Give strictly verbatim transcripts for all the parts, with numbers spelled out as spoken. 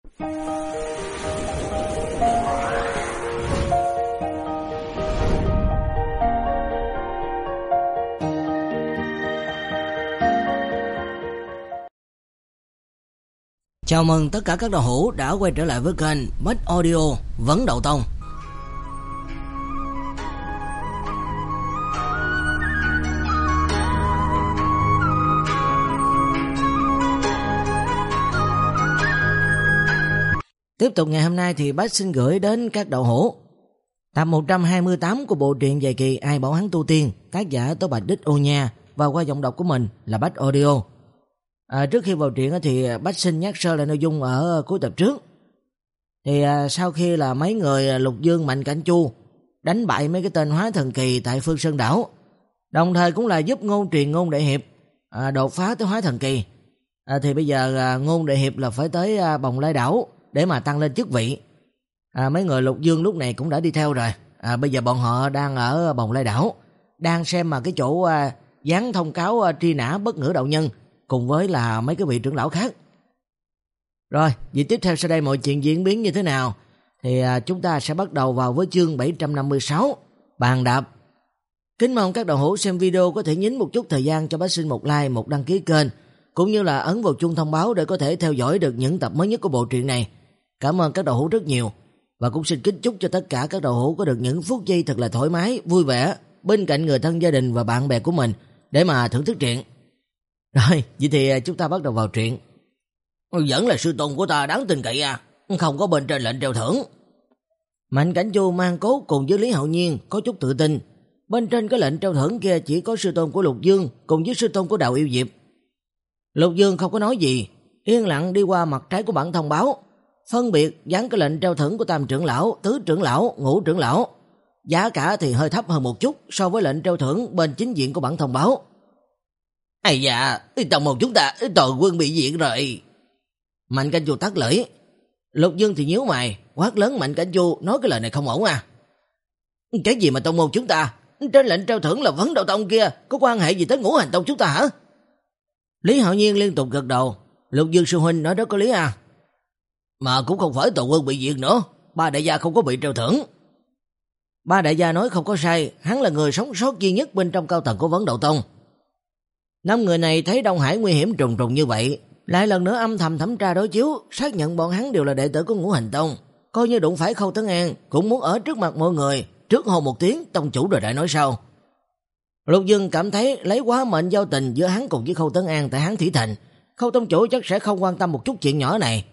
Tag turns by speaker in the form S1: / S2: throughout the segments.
S1: Chào mừng tất cả các đạo hữu đã quay trở lại với kênh Bách Audio Vấn Đậu Tông. Tiếp tục ngày hôm nay thì Bách xin gửi đến các đạo hữu tập một trăm hai mươi tám của bộ truyện dài kỳ Ai Bảo Hắn Tu Tiên, tác giả Tố Bạch Đích Ô Nha, và qua giọng đọc của mình là Bách Audio. À, trước khi vào truyện thì Bách xin nhắc sơ lại nội dung ở cuối tập trước. Thì à, sau khi là mấy người Lục Dương, Mạnh Cảnh Chu đánh bại mấy cái tên hóa thần kỳ tại Phương Sơn Đảo, đồng thời cũng là giúp Ngôn Truyền Ngôn Đại Hiệp à, đột phá tới hóa thần kỳ, à, thì bây giờ à, Ngôn Đại Hiệp là phải tới à, Bồng Lai Đảo để mà tăng lên chức vị. À, mấy người Lục Dương lúc này cũng đã đi theo rồi. À, bây giờ bọn họ đang ở Bồng Lai Đảo, đang xem mà cái chỗ à, dán thông cáo à, truy nã bất ngữ đạo nhân cùng với là mấy cái vị trưởng lão khác. Rồi, vậy tiếp theo sau đây mọi chuyện diễn biến như thế nào thì à, chúng ta sẽ bắt đầu vào với chương bảy trăm năm mươi sáu, Bàn Đạp. Kính mong các đạo hữu xem video có thể nhín một chút thời gian cho Bách xin một like, một đăng ký kênh, cũng như là ấn vào chuông thông báo để có thể theo dõi được những tập mới nhất của bộ truyện này. Cảm ơn các đạo hữu rất nhiều, và cũng xin kính chúc cho tất cả các đạo hữu có được những phút giây thật là thoải mái, vui vẻ bên cạnh người thân, gia đình và bạn bè của mình để mà thưởng thức truyện. Rồi, vậy thì chúng ta bắt đầu vào truyện.
S2: Vẫn là sư tôn của ta đáng tin cậy à, không có bên trên lệnh treo thưởng.
S1: Mạnh Cảnh Chu mang cốt cùng với Lý Hạo Nhiên có chút tự tin. Bên trên cái lệnh treo thưởng kia chỉ có sư tôn của Lục Dương cùng với sư tôn của Đào Yêu Diệp. Lục Dương không có nói gì, yên lặng đi qua mặt trái của bản thông báo, phân biệt dán cái lệnh treo thưởng của Tam trưởng lão, Tứ trưởng lão, Ngũ trưởng lão. Giá cả thì hơi thấp hơn một chút so với lệnh treo thưởng bên chính diện của bản thông báo.
S2: Ây da, tông môn chúng ta toàn quân bị diệt rồi.
S1: Mạnh Cảnh Chu tắt lưỡi. Lục Dương thì nhíu mày, quát lớn Mạnh Cảnh Chu nói cái lời này không ổn à.
S2: Cái gì mà tông môn chúng ta? Trên lệnh treo thưởng là Vấn Đậu Tông kia, có quan hệ gì tới Ngũ Hành Tông chúng ta hả?
S1: Lý Hạo Nhiên liên tục gật đầu. Lục Dương sư huynh nói đó có lý à.
S2: Mà cũng không phải toàn quân bị diệt nữa, ba đại gia không có bị treo thưởng.
S1: Ba đại gia nói không có sai, hắn là người sống sót duy nhất bên trong cao tầng của Vấn Đậu Tông. Năm người này thấy Đông Hải nguy hiểm trùng trùng như vậy, lại lần nữa âm thầm thẩm tra đối chiếu, xác nhận bọn hắn đều là đệ tử của Ngũ Hành Tông. Coi như đụng phải Khâu Tấn An, cũng muốn ở trước mặt mọi người trước hô một tiếng tông chủ rồi lại nói sau. Lục Dương cảm thấy lấy quá mệnh giao tình giữa hắn cùng với Khâu Tấn An tại Hán Thủy Thành, Khâu tông chủ chắc sẽ không quan tâm một chút chuyện nhỏ này.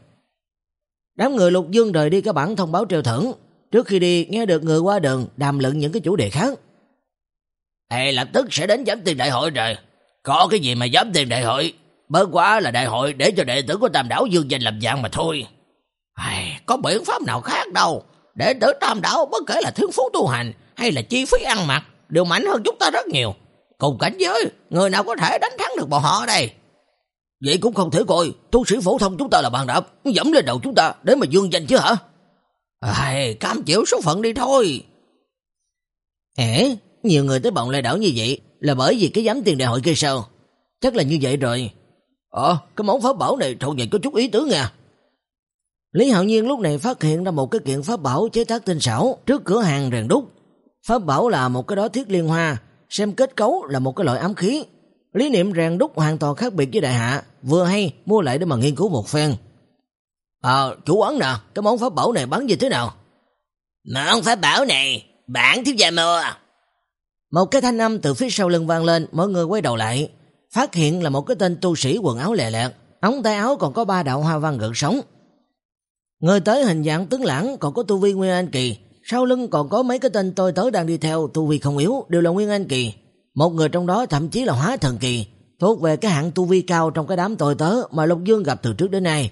S1: Đám người Lục Dương rời đi cái bản thông báo treo thưởng, trước khi đi nghe được người qua đường đàm luận những cái chủ đề khác.
S2: Ê, lập tức sẽ đến giám tiền đại hội rồi. Có cái gì mà giám tiền đại hội, bớt quá là đại hội để cho đệ tử của Tam Đảo dương danh làm dạng mà thôi. Ai, có biện pháp nào khác đâu. Đệ tử Tam Đảo bất kể là thiên phú tu hành hay là chi phí ăn mặc đều mạnh hơn chúng ta rất nhiều. Cùng cảnh giới, người nào có thể đánh thắng được bọn họ ở đây?
S1: Vậy cũng không thể coi tu sĩ phổ thông chúng ta là bàn đạp dẫm lên đầu chúng ta để mà dương danh chứ hả?
S2: Ai, cam chịu số phận đi thôi.
S1: Ê, nhiều người tới Bồng Lai Đảo như vậy là bởi vì cái giám tiền đại hội kia sao? Chắc là như vậy rồi.
S2: Ờ, cái món pháp bảo này trộn vậy có chút ý tứ nha.
S1: Lý Hạo Nhiên lúc này phát hiện ra một cái kiện pháp bảo chế tác tinh xảo trước cửa hàng rèn đúc. Pháp bảo là một cái đó thiết liên hoa, xem kết cấu là một cái loại ám khí. Lý niệm rèn đúc hoàn toàn khác biệt với đại hạ, vừa hay mua lại để mà nghiên cứu một phen.
S2: Ờ, chủ quán nè, cái món pháp bảo này bán như thế nào?
S3: Món pháp bảo này, bản thiếu gia mua.
S1: Một cái thanh âm từ phía sau lưng vang lên, mọi người quay đầu lại, phát hiện là một cái tên tu sĩ quần áo lè lẹt, ống tay áo còn có ba đạo hoa văn gợn sóng. Người tới hình dạng tướng lãng, còn có tu vi Nguyên Anh kỳ, sau lưng còn có mấy cái tên tôi tớ đang đi theo, tu vi không yếu, đều là Nguyên Anh kỳ. Một người trong đó thậm chí là hóa thần kỳ, thuộc về cái hạng tu vi cao trong cái đám tôi tớ mà Lục Dương gặp từ trước đến nay.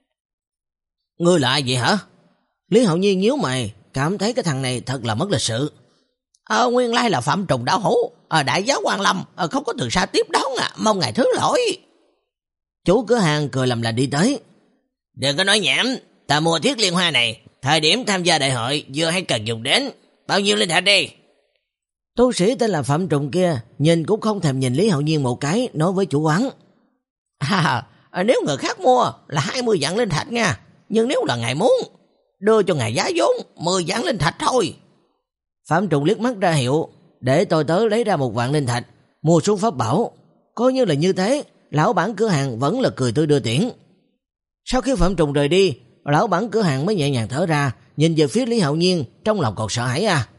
S2: Ngươi là ai vậy hả?
S1: Lý Hạo Nhiên nhíu mày, cảm thấy cái thằng này thật là mất lịch sự.
S2: Ờ, nguyên lai là Phạm Trùng Đạo Hữu, ờ, đại giáo Quan Lâm, ờ, không có từ xa tiếp đón à, mong ngài thứ lỗi.
S1: Chủ cửa hàng cười làm là đi tới.
S3: Đừng có nói nhảm, ta mua thiết liên hoa này, thời điểm tham gia đại hội vừa hay cần dùng đến, bao nhiêu linh thạch đi.
S1: Tu sĩ tên là Phạm Trùng kia nhìn cũng không thèm nhìn Lý Hạo Nhiên một cái, nói với chủ quán.
S2: À, nếu người khác mua là hai mươi vạn linh thạch nha,
S3: nhưng nếu là ngài muốn, đưa cho ngài giá vốn mười vạn linh thạch thôi.
S1: Phạm Trùng liếc mắt ra hiệu để tôi tớ lấy ra một vạn linh thạch, mua xuống pháp bảo. Coi như là như thế, lão bản cửa hàng vẫn là cười tươi đưa tiễn. Sau khi Phạm Trùng rời đi, lão bản cửa hàng mới nhẹ nhàng thở ra, nhìn về phía Lý Hạo Nhiên, trong lòng còn sợ hãi à.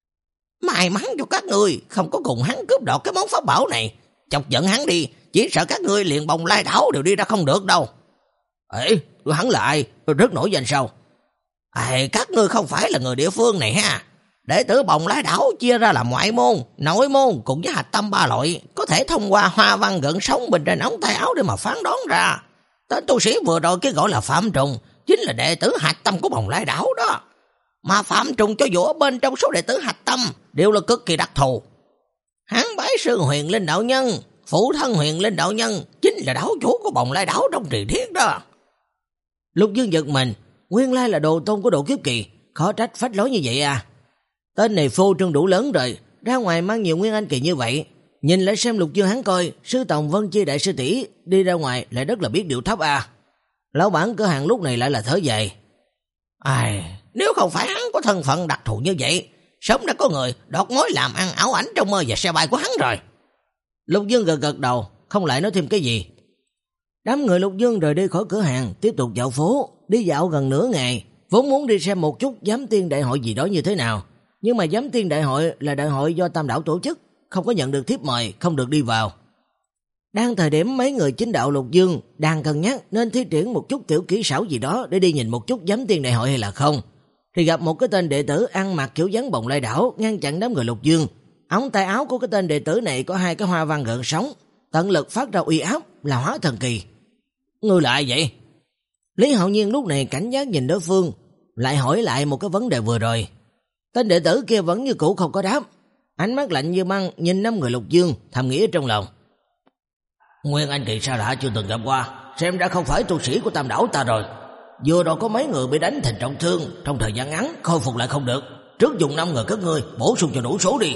S3: May mắn cho các ngươi không có cùng hắn cướp đoạt cái món pháp bảo này. Chọc giận hắn đi, chỉ sợ các ngươi liền Bồng Lai đảo đều đi ra không được đâu.
S2: Ê, hắn là ai? Rất nổi danh sao?
S3: À, các ngươi không phải là người địa phương này ha. Đệ tử Bồng Lai đảo chia ra làm ngoại môn, nội môn cùng với hạch tâm ba loại, có thể thông qua hoa văn gần sống bên trên ống tay áo để mà phán đoán ra. Tên tu sĩ vừa rồi cái gọi là Phạm Trùng chính là đệ tử hạch tâm của Bồng Lai đảo đó. Mà Phạm Trùng cho dù ở bên trong số đệ tử hạch tâm đều là cực kỳ đặc thù. Hắn bái sư Huyền Linh đạo nhân, phụ thân Huyền Linh đạo nhân chính là đảo chủ của Bồng Lai đảo trong truyền thuyết đó.
S1: Lục Dương giật mình, nguyên lai là đồ tôn của Độ Kiếp Kỳ, khó trách phách lối như vậy à. Tên này phô trương đủ lớn rồi, ra ngoài mang nhiều nguyên anh kỳ như vậy. Nhìn lại xem Lục Dương hắn coi, sư Tòng Vân Chi đại sư tỷ đi ra ngoài lại rất là biết điệu thấp à. Lão bản cửa hàng lúc này lại là thở dài.
S3: Ai, nếu không phải hắn có thân phận đặc thù như vậy, sớm đã có người đọt mối làm ăn ảo ảnh trong mơ và xe bay của hắn rồi.
S1: Lục Dương gật gật đầu, không lại nói thêm cái gì. Đám người Lục Dương rời đi khỏi cửa hàng, tiếp tục dạo phố, đi dạo gần nửa ngày, vốn muốn đi xem một chút giám tiên đại hội gì đó như thế nào. Nhưng mà giám tiên đại hội là đại hội do Tam Đảo tổ chức, không có nhận được thiếp mời, không được đi vào. Đang thời điểm mấy người chính đạo Lục Dương đang cân nhắc nên thi triển một chút tiểu kỹ xảo gì đó để đi nhìn một chút giám tiên đại hội hay là không, thì gặp một cái tên đệ tử ăn mặc kiểu dáng Bồng Lai đảo ngăn chặn đám người Lục Dương. Ống tay áo của cái tên đệ tử này có hai cái hoa văn gợn sóng, tận lực phát ra uy áp là hóa thần kỳ.
S2: Ngươi là ai vậy?
S1: Lý Hạo Nhiên lúc này cảnh giác nhìn đối phương, lại hỏi lại một cái vấn đề vừa rồi. Tên đệ tử kia vẫn như cũ không có đáp, ánh mắt lạnh như băng nhìn năm người Lục Dương, thầm nghĩ trong lòng.
S2: Nguyên anh kỳ xa lạ chưa từng gặp qua, xem đã không phải tu sĩ của Tam Đảo ta rồi. Vừa rồi có mấy người bị đánh thành trọng thương, trong thời gian ngắn khôi phục lại không được. Trước dùng năm người các ngươi bổ sung cho đủ số đi.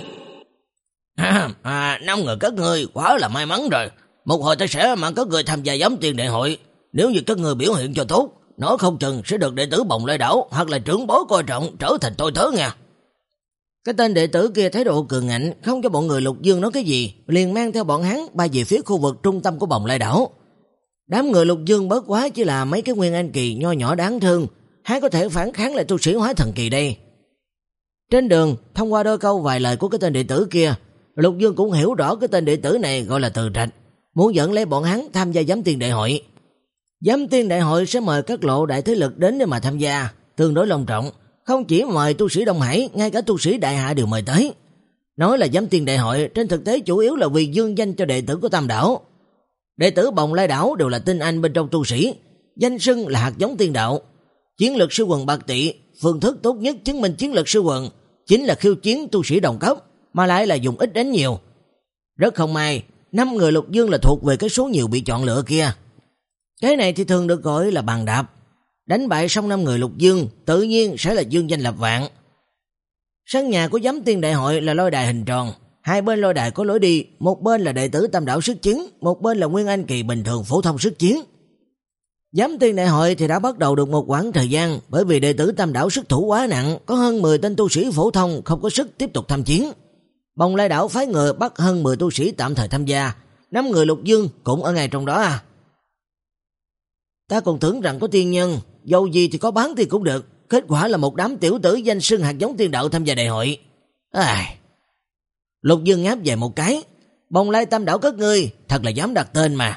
S3: À, à năm người các ngươi quá là may mắn rồi. Một hồi ta sẽ mang các ngươi tham gia giám tiên đại hội. Nếu như các ngươi biểu hiện cho tốt, nó không chừng sẽ được đệ tử Bồng Lai đảo hoặc là trưởng bối coi trọng, trở thành tôi tớ nha.
S1: Cái tên đệ tử kia thái độ cường ngạnh, không cho bọn người Lục Dương nói cái gì, liền mang theo bọn hắn bay về phía khu vực trung tâm của Bồng Lai đảo. Đám người Lục Dương bớt quá chỉ là mấy cái nguyên anh kỳ nho nhỏ đáng thương, há có thể phản kháng lại tu sĩ hóa thần kỳ đây. Trên đường, thông qua đôi câu vài lời của cái tên đệ tử kia, Lục Dương cũng hiểu rõ cái tên đệ tử này gọi là Từ Trạch, muốn dẫn lấy bọn hắn tham gia giám tiên đại hội. Giám tiên đại hội sẽ mời các lộ đại thế lực đến để mà tham gia, tương đối long trọng, không chỉ mời tu sĩ Đông Hải, ngay cả tu sĩ Đại Hạ đều mời tới. Nói là giám tiên đại hội, trên thực tế chủ yếu là vì dương danh cho đệ tử của Tam Đảo. Đệ tử Bồng Lai đảo đều là tinh anh bên trong tu sĩ, danh xưng là hạt giống tiên đạo. Chiến lược sư quần bạc tị, phương thức tốt nhất chứng minh chiến lược sư quần chính là khiêu chiến tu sĩ đồng cấp, mà lại là dùng ít đánh nhiều. Rất không may, năm người Lục Dương là thuộc về cái số nhiều bị chọn lựa kia. Cái này thì thường được gọi là bàn đạp. Đánh bại xong năm người Lục Dương, tự nhiên sẽ là dương danh lập vạn. Sân nhà của giám tiên đại hội là lôi đài hình tròn, hai bên lôi đài có lối đi, một bên là đệ tử Tam Đảo sức chiến, một bên là nguyên anh kỳ bình thường phổ thông sức chiến. Giám tiên đại hội thì đã bắt đầu được một quãng thời gian, bởi vì đệ tử Tam Đảo sức thủ quá nặng, có hơn mười tên tu sĩ phổ thông không có sức tiếp tục tham chiến. Bồng Lai đảo phái người bắt hơn mười tu sĩ tạm thời tham gia, năm người Lục Dương cũng ở ngay trong đó à. Ta còn tưởng rằng có tiên nhân, dầu gì thì có bán thì cũng được, kết quả là một đám tiểu tử danh xưng hạt giống tiên đạo tham gia đại hội. À, Lục Dương ngáp về một cái, Bồng Lai Tam Đảo các ngươi thật là dám đặt tên mà.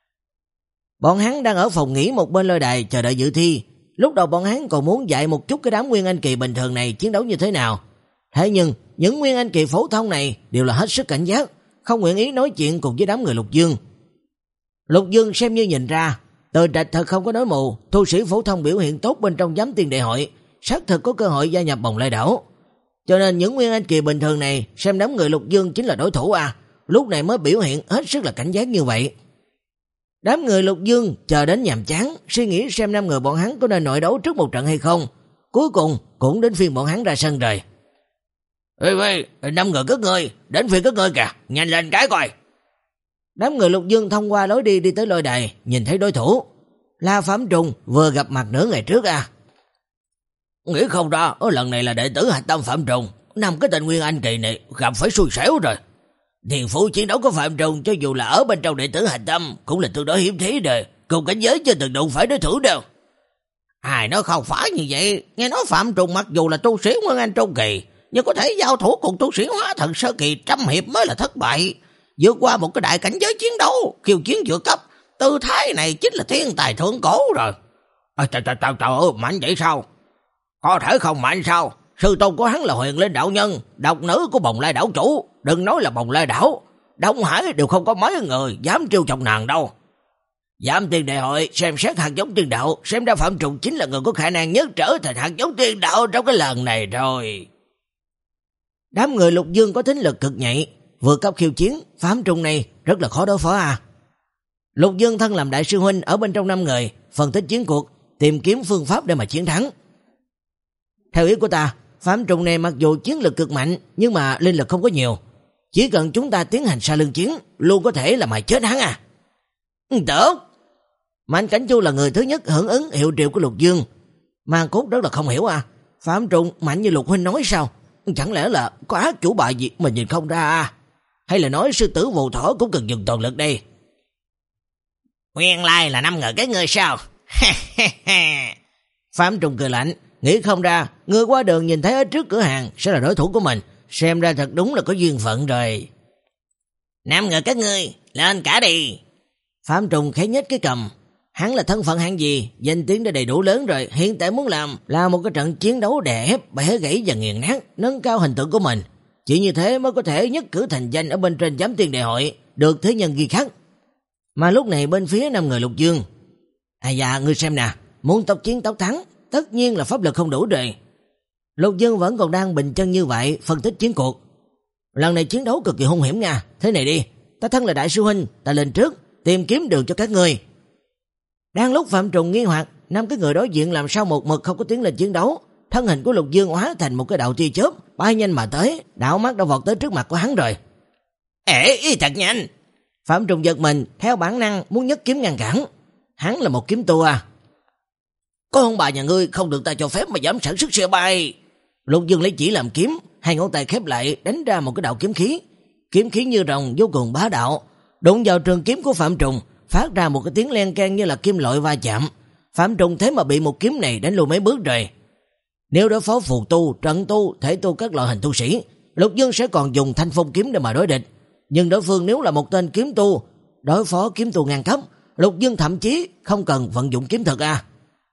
S1: Bọn hắn đang ở phòng nghỉ một bên lôi đài chờ đợi dự thi. Lúc đầu bọn hắn còn muốn dạy một chút cái đám nguyên anh kỳ bình thường này chiến đấu như thế nào. Thế nhưng những nguyên anh kỳ phổ thông này đều là hết sức cảnh giác, không nguyện ý nói chuyện cùng với đám người Lục Dương. Lục Dương xem như nhìn ra, Từ Trạch thật không có nói mù, tu sĩ phổ thông biểu hiện tốt bên trong giám tiên đại hội, xác thực có cơ hội gia nhập Bồng Lai đảo. Cho nên những nguyên anh kỳ bình thường này xem đám người Lục Dương chính là đối thủ à, lúc này mới biểu hiện hết sức là cảnh giác như vậy. Đám người Lục Dương chờ đến nhàm chán, suy nghĩ xem năm người bọn hắn có nên nội đấu trước một trận hay không. Cuối cùng cũng đến phiên bọn hắn ra sân rồi.
S3: Ê ê, năm người các ngươi, đến phiên các ngươi kìa, nhanh lên cái coi.
S1: Đám người Lục Dương thông qua lối đi đi tới lôi đài, nhìn thấy đối thủ. La Phạm Trùng vừa gặp mặt nửa ngày trước à?
S2: Nghĩ không ra, lần này là đệ tử hạch tâm Phạm Trùng, năm cái tên Nguyên Anh kỳ này gặp phải xui xẻo rồi. Thiền phú chiến đấu của Phạm Trùng cho dù là ở bên trong đệ tử hạch tâm cũng là tương đối hiếm thấy rồi, cùng cảnh giới chưa từng đụng phải đối thủ đâu.
S3: Ai nói không phải như vậy, nghe nói Phạm Trùng mặc dù là tu sĩ Nguyên Anh trung kỳ, nhưng có thể giao thủ cùng tu sĩ hóa thần sơ kỳ trăm hiệp mới là thất bại. Vượt qua một cái đại cảnh giới chiến đấu, khiêu chiến vượt cấp, tư thái này chính là thiên tài thượng cổ rồi.
S2: À, trời trời trời trời ơi, mạnh vậy sao? Có thể không mạnh sao? Sư tôn của hắn là Huyền Linh đạo nhân, độc nữ của Bồng Lai đảo chủ, đừng nói là Bồng Lai đảo, Đông Hải đều không có mấy người dám trêu chọc nàng đâu. Giảm tiền đại hội xem xét hạt giống tiên đạo, xem ra Phạm Trùng chính là người có khả năng nhất trở thành hạt giống tiên đạo trong cái lần này rồi.
S1: Đám người Lục Dương có thính lực cực nhạy, vừa cấp khiêu chiến, Phạm Trùng này rất là khó đối phó à. Lục Dương thân làm đại sư huynh ở bên trong năm người, phân tích chiến cuộc, tìm kiếm phương pháp để mà chiến thắng. Theo ý của ta, Phạm Trùng này mặc dù chiến lực cực mạnh, nhưng mà linh lực không có nhiều. Chỉ cần chúng ta tiến hành xa lưng chiến, luôn có thể là mày chết hắn à.
S3: Tốt.
S1: Mạnh Cảnh Chu là người thứ nhất hưởng ứng hiệu triệu của Lục Dương. Mang Cốt rất là không hiểu à. Phạm Trùng mạnh như Lục huynh nói sao? Chẳng lẽ là có ác chủ bài gì mình nhìn không ra à? Hay là nói sư tử Vô Thỏ cũng cần dùng toàn lực đây?
S3: Nguyên lai là năm ngờ cái người sao?
S1: Phạm Trùng cười lạnh, nghĩ không ra người qua đường nhìn thấy ở trước cửa hàng sẽ là đối thủ của mình, xem ra thật đúng là có duyên phận rồi.
S3: Năm ngờ các ngươi lên cả đi.
S1: Phạm Trùng khẽ nhếch cái cầm, hắn là thân phận hạng gì, danh tiếng đã đầy đủ lớn rồi, hiện tại muốn làm là một cái trận chiến đấu đè ép, bẻ gãy và nghiền nát, nâng cao hình tượng của mình. Chỉ như thế mới có thể nhất cử thành danh ở bên trên giám tiên đại hội, được thế nhân ghi khắc. Mà lúc này bên phía năm người Lục Dương, à dạ, ngươi xem nè, muốn tốc chiến tốc thắng, tất nhiên là pháp lực không đủ rồi. Lục Dương vẫn còn đang bình chân như vậy, phân tích chiến cuộc. Lần này chiến đấu cực kỳ hung hiểm nha, thế này đi, ta thân là đại sư huynh, ta lên trước, tìm kiếm đường cho các ngươi. Đang lúc Phạm Trùng nghi hoặc, năm cái người đối diện làm sao một mực không có tiến lên chiến đấu, thân hình của Lục Dương hóa thành một cái đạo tia chớp, bay nhanh mà tới, đạo mắt đã vọt tới trước mặt của hắn rồi.
S3: Ê, ý thật nhanh.
S1: Phạm Trùng giật mình, theo bản năng muốn nhấc kiếm ngăn cản. Hắn là một kiếm tu à.
S3: Có ông bà nhà ngươi không được ta cho phép mà dám sản xuất xe bay.
S1: Lục Dương lấy chỉ làm kiếm, hai ngón tay khép lại đánh ra một cái đạo kiếm khí. Kiếm khí như rồng vô cùng bá đạo, đụng vào trường kiếm của Phạm Trùng, phát ra một cái tiếng len keng như là kim loại va chạm. Phạm Trùng thế mà bị một kiếm này đánh lùi mấy bước rồi. Nếu đối phó phù tu, trận tu, thể tu các loại hình tu sĩ, Lục Dương sẽ còn dùng thanh phong kiếm để mà đối địch. Nhưng đối phương nếu là một tên kiếm tu, đối phó kiếm tu ngang cấp, Lục Dương thậm chí không cần vận dụng kiếm thực à.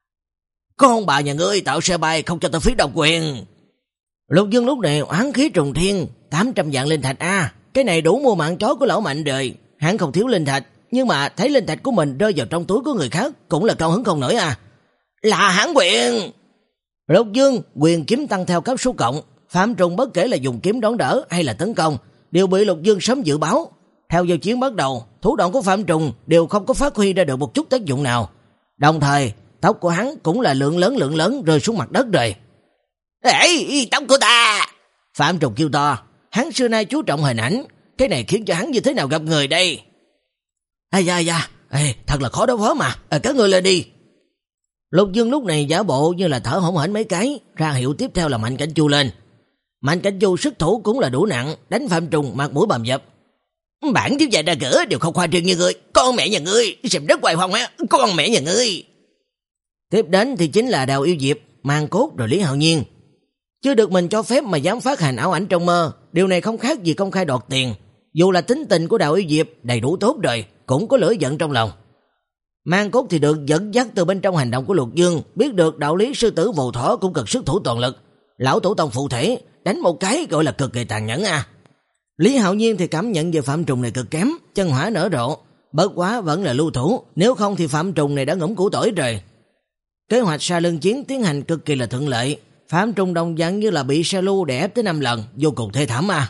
S3: Con bà nhà ngươi tạo xe bay không cho ta phí độc quyền.
S1: Lục Dương lúc này oán khí trùng thiên, tám trăm vạn linh thạch a, à, cái này đủ mua mạng chó của lão Mạnh đời. Hắn không thiếu linh thạch, nhưng mà thấy linh thạch của mình rơi vào trong túi của người khác cũng là cao hứng không nổi à.
S3: Là hãng quyền.
S1: Lục Dương quyền kiếm tăng theo cấp số cộng, Phạm Trùng bất kể là dùng kiếm đón đỡ hay là tấn công đều bị Lục Dương sớm dự báo. Theo giao chiến bắt đầu, thủ đoạn của Phạm Trùng đều không có phát huy ra được một chút tác dụng nào. Đồng thời, tóc của hắn cũng là lượng lớn lượng lớn rơi xuống mặt đất rồi.
S3: Ê, tóc của ta!
S1: Phạm Trùng kêu to, hắn xưa nay chú trọng hình ảnh, cái này khiến cho hắn như thế nào gặp người đây?
S3: À da da, ê, thật là khó đối phó mà, à, các người lên đi.
S1: Lục Dương lúc này giả bộ như là thở hổn hển mấy cái, ra hiệu tiếp theo là Mạnh Cảnh Chu lên. Mạnh Cảnh Chu sức thủ cũng là đủ nặng, đánh Phạm Trùng mặt mũi bầm dập.
S3: Bản tiếp dạy ra cửa đều không khoa trương như ngươi, con mẹ nhà ngươi, xem rất hoài hoang á, con mẹ nhà ngươi.
S1: Tiếp đến thì chính là Đào Yêu Diệp, Mang Cốt rồi Lý Hạo Nhiên. Chưa được mình cho phép mà dám phát hành ảo ảnh trong mơ, điều này không khác gì công khai đoạt tiền. Dù là tính tình của Đào Yêu Diệp đầy đủ tốt rồi, cũng có lửa giận trong lòng. Mang Cốt thì được dẫn dắt từ bên trong hành động của Lục Dương, biết được đạo lý sư tử Vô Thỏ cũng cần sức thủ toàn lực. Lão tổ tông phụ thể, đánh một cái gọi là cực kỳ tàn nhẫn à. Lý Hạo Nhiên thì cảm nhận về Phạm Trùng này cực kém, chân hỏa nở rộ, bất quá vẫn là lưu thủ, nếu không thì Phạm Trùng này đã ngủm củ tỏi rồi. Kế hoạch xa lưng chiến tiến hành cực kỳ là thuận lợi, Phạm Trùng đồng dạng như là bị xe lưu đè ép tới năm lần, vô cùng thê thảm à.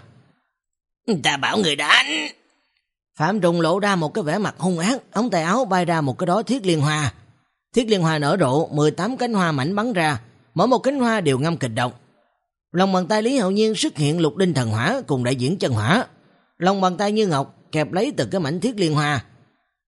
S3: Ta bảo người đánh.
S1: Phạm Trùng lộ ra một cái vẻ mặt hung ác, ống tay áo bay ra một cái đó thiết liên hoa. Thiết liên hoa nở rộ, mười tám cánh hoa mảnh bắn ra, mỗi một cánh hoa đều ngâm kịch độc. Lòng bàn tay Lý Hạo Nhiên xuất hiện lục đinh thần hỏa cùng đại diễn chân hỏa. Lòng bàn tay như ngọc kẹp lấy từ cái mảnh thiết liên hoa.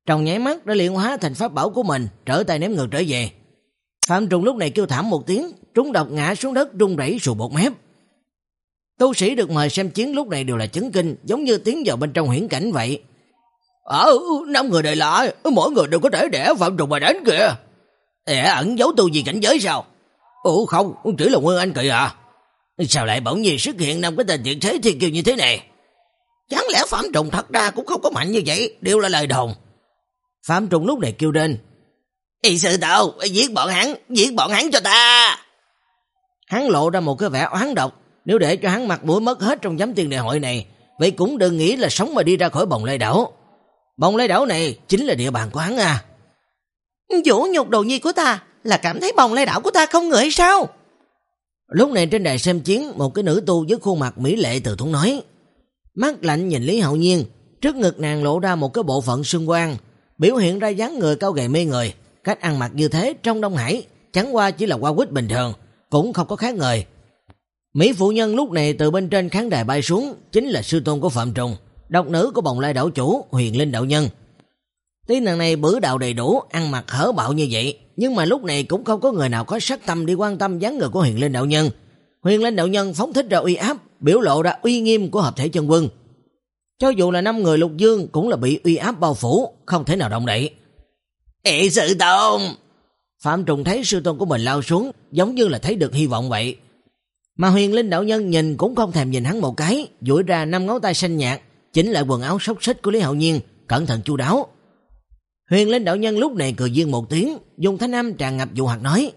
S1: trong nháy mắt đã luyện hóa thành pháp bảo của mình, trở tay ném ngược trở về. Phạm Trùng lúc này kêu thảm một tiếng, trúng độc ngã xuống đất rung rẩy sùi bọt mép. Tu sĩ được mời xem chiến lúc này đều là chấn kinh, giống như tiến vào bên trong huyễn cảnh vậy.
S2: Ờ, năm người này lại, mỗi người đều có thể đẻ Phạm Trùng mà đánh kìa. Ê, ẩn giấu tu gì cảnh giới sao? Ủa không, chỉ là Nguyên Anh Kỳ à? Sao lại bỗng nhiên xuất hiện năm cái tên tuyệt thế thiên kiêu như thế này? Chẳng lẽ Phạm Trùng thật ra cũng không có mạnh như vậy, đều là lời đồn.
S1: Phạm Trùng lúc này kêu lên.
S3: Y sư tổ, giết bọn hắn, giết bọn hắn cho ta.
S1: Hắn lộ ra một cái vẻ oán độc, nếu để cho hắn mặt mũi mất hết trong giám tiên đại hội này, vậy cũng đừng nghĩ là sống mà đi ra khỏi Bồng Lai đảo. Bồng Lai đảo này chính là địa bàn của hắn à.
S3: Vũ nhục đồ nhi của ta là cảm thấy Bồng Lai đảo của ta không người hay sao?
S1: Lúc này trên đài xem chiến, một cái nữ tu với khuôn mặt mỹ lệ từ tốn nói. Mắt lạnh nhìn Lý Hạo Nhiên, trước ngực nàng lộ ra một cái bộ phận xương quang, biểu hiện ra dáng người cao gầy mê người. Cách ăn mặc như thế trong Đông Hải chẳng qua chỉ là hoa quýt bình thường, cũng không có khác người. Mỹ phụ nhân lúc này từ bên trên khán đài bay xuống, chính là sư tôn của Phạm Trùng, độc nữ của Bồng Lai đảo chủ Huyền Linh đạo nhân. Tí nàng này bữa đạo đầy đủ, ăn mặc hở bạo như vậy, nhưng mà lúc này cũng không có người nào có sát tâm đi quan tâm dáng người của Huyền Linh đạo nhân. Huyền Linh đạo nhân phóng thích ra uy áp, biểu lộ ra uy nghiêm của hợp thể chân quân. Cho dù là năm người Lục Dương cũng là bị uy áp bao phủ, không thể nào động đậy.
S3: Ê sư tôn!
S1: Phạm Trùng thấy sư tôn của mình lao xuống, giống như là thấy được hy vọng vậy. Mà Huyền Linh đạo nhân nhìn cũng không thèm nhìn hắn một cái, duỗi ra năm ngón tay xanh nhạt, chỉnh lại quần áo xốc xích của Lý Hạo Nhiên, cẩn thận chu đáo. Huyền Linh đạo nhân lúc này cười duyên một tiếng, dùng thanh âm tràn ngập dụ hoặc nói.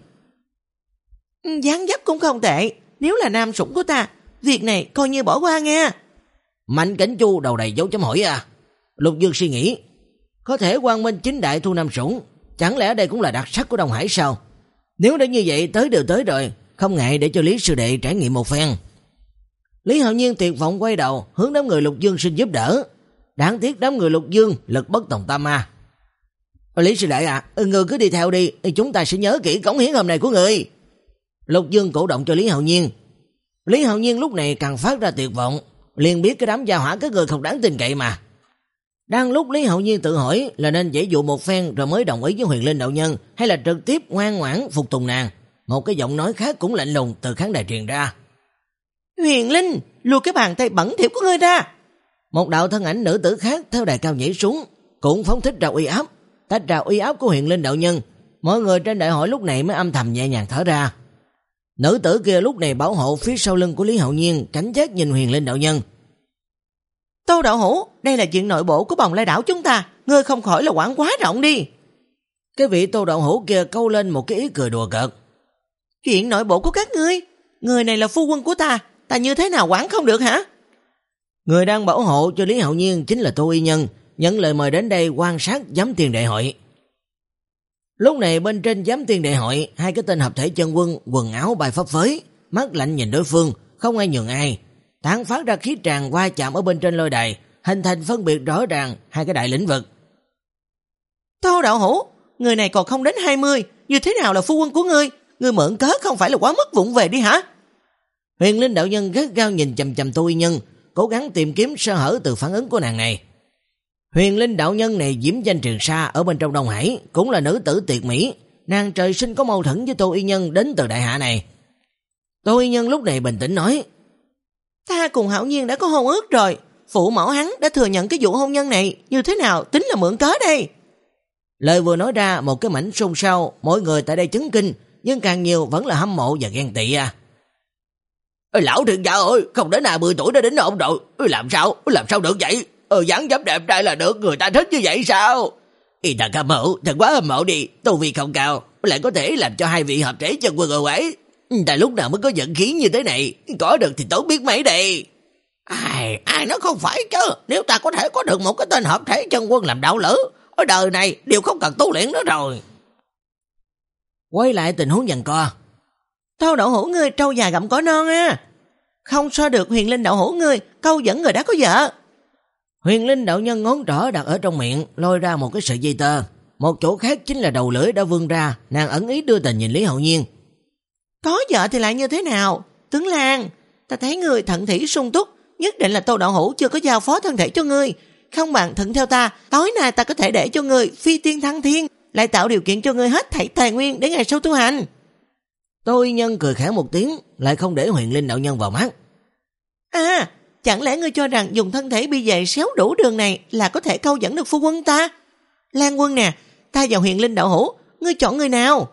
S3: Dáng dấp cũng không tệ, nếu là nam sủng của ta, việc này coi như bỏ qua nghe.
S1: Mạnh Cảnh Chu đầu đầy dấu chấm hỏi à. Lục Dương suy nghĩ, có thể quang minh chính đại thu nam sủng, chẳng lẽ đây cũng là đặc sắc của Đông Hải sao? Nếu đã như vậy tới đều tới rồi, không ngại để cho Lý sư đệ trải nghiệm một phen. Lý Hạo Nhiên tuyệt vọng quay đầu hướng đám người Lục Dương xin giúp đỡ. Đáng tiếc đám người Lục Dương lực bất tòng tâm à. Lý sư đệ à, người cứ đi theo đi, chúng ta sẽ nhớ kỹ cống hiến hôm nay của người. Lục Dương cổ động cho Lý Hạo Nhiên. Lý Hạo Nhiên lúc này càng phát ra tuyệt vọng, liền biết cái đám gia hỏa các người không đáng tin cậy mà. Đang lúc Lý Hạo Nhiên tự hỏi là nên dễ dụ một phen rồi mới đồng ý với Huyền Linh đạo nhân, hay là trực tiếp ngoan ngoãn phục tùng nàng. Một cái giọng nói khác cũng lạnh lùng từ khán đài truyền ra.
S3: Huyền Linh, lùi cái bàn tay bẩn thỉu của ngươi ra.
S1: Một đạo thân ảnh nữ tử khác theo đài cao nhảy xuống, cũng phóng thích ra uy áp, tách ra uy áp của Huyền Linh đạo nhân. Mọi người trên đại hội lúc này mới âm thầm nhẹ nhàng thở ra. Nữ tử kia lúc này bảo hộ phía sau lưng của Lý Hạo Nhiên, cảnh giác nhìn Huyền Linh đạo nhân.
S3: Tô đạo hữu, đây là chuyện nội bộ của Bồng Lai đảo chúng ta, ngươi không khỏi là quản quá rộng đi.
S1: Cái vị Tô đạo hữu kia câu lên một cái ý cười đùa cợt.
S3: Chuyện nội bộ của các ngươi, người này là phu quân của ta, ta như thế nào quản không được hả?
S1: Người đang bảo hộ cho Lý Hạo Nhiên chính là Tô Y Nhân, nhận lời mời đến đây quan sát giám tiên đại hội. Lúc này bên trên giám tiên đại hội, hai cái tên hợp thể chân quân quần áo bay phấp phới, mắt lạnh nhìn đối phương, không ai nhường ai, tán phát ra khí tràn qua chạm ở bên trên lôi đài, hình thành phân biệt rõ ràng hai cái đại lĩnh vực.
S3: Tô đạo hữu, người này còn không đến hai mươi, như thế nào là phu quân của ngươi? Ngươi mượn cớ không phải là quá mất vụng về đi hả?
S1: Huyền Linh đạo nhân gắt gao nhìn chằm chằm Tô Y Nhân, cố gắng tìm kiếm sơ hở từ phản ứng của nàng này. Huyền Linh đạo nhân này diễm danh Trường Sa ở bên trong Đông Hải, cũng là nữ tử tuyệt mỹ, nàng trời sinh có mâu thuẫn với Tô Y Nhân đến từ đại hạ này. Tô Y Nhân lúc này bình tĩnh nói,
S3: ta cùng Hạo Nhiên đã có hôn ước rồi, phụ mẫu hắn đã thừa nhận cái vụ hôn nhân này, như thế nào tính là mượn cớ đây?
S1: Lời vừa nói ra một cái mảnh xôn xao, mọi người tại đây chấn kinh, nhưng càng nhiều vẫn là hâm mộ và ghen tị à.
S2: Ê, lão thiền gia ơi, không đến hai mươi tuổi đã đến ông rồi, làm sao, làm sao được vậy? Ờ, dáng dấp đẹp trai là được, người ta thích như vậy sao? Y ta hâm mộ, thật quá hâm mộ đi, tu vi không cao, lại có thể làm cho hai vị hợp thể chân quân ở ấy. Ta lúc nào mới có vận khí như thế này, có được thì tốt biết mấy đây. Ai, ai nói không phải chứ, nếu ta có thể có được một cái tên hợp thể chân quân làm đạo lữ, ở đời này đều không cần tu luyện nữa rồi.
S1: Quay lại tình huống giằng co.
S3: Tô đạo hữu ngươi trâu già gặm cỏ non à, không so được Huyền Linh đạo hữu ngươi, câu dẫn người đã có vợ.
S1: Huyền Linh đạo nhân ngón trỏ đặt ở trong miệng, lôi ra một cái sợi dây tơ. Một chỗ khác chính là đầu lưỡi đã vươn ra, nàng ẩn ý đưa tình nhìn Lý Hạo Nhiên.
S3: Có vợ thì lại như thế nào? Tướng Lan, ta thấy người thận thỉ sung túc, nhất định là Tô đạo hữu chưa có giao phó thân thể cho ngươi. không bằng thuận theo ta, tối nay ta có thể để cho ngươi phi tiên thăng thiên, lại tạo điều kiện cho ngươi hết thảy tài nguyên để ngày sau tu hành.
S1: Tô Y Nhân cười khẽ một tiếng, lại không để Huyền Linh đạo nhân vào mắt.
S3: À, chẳng lẽ ngươi cho rằng dùng thân thể bi dày xéo đủ đường này là có thể câu dẫn được phu quân ta? Lan Quân nè, ta và Huyền Linh đạo hữu, ngươi chọn người nào?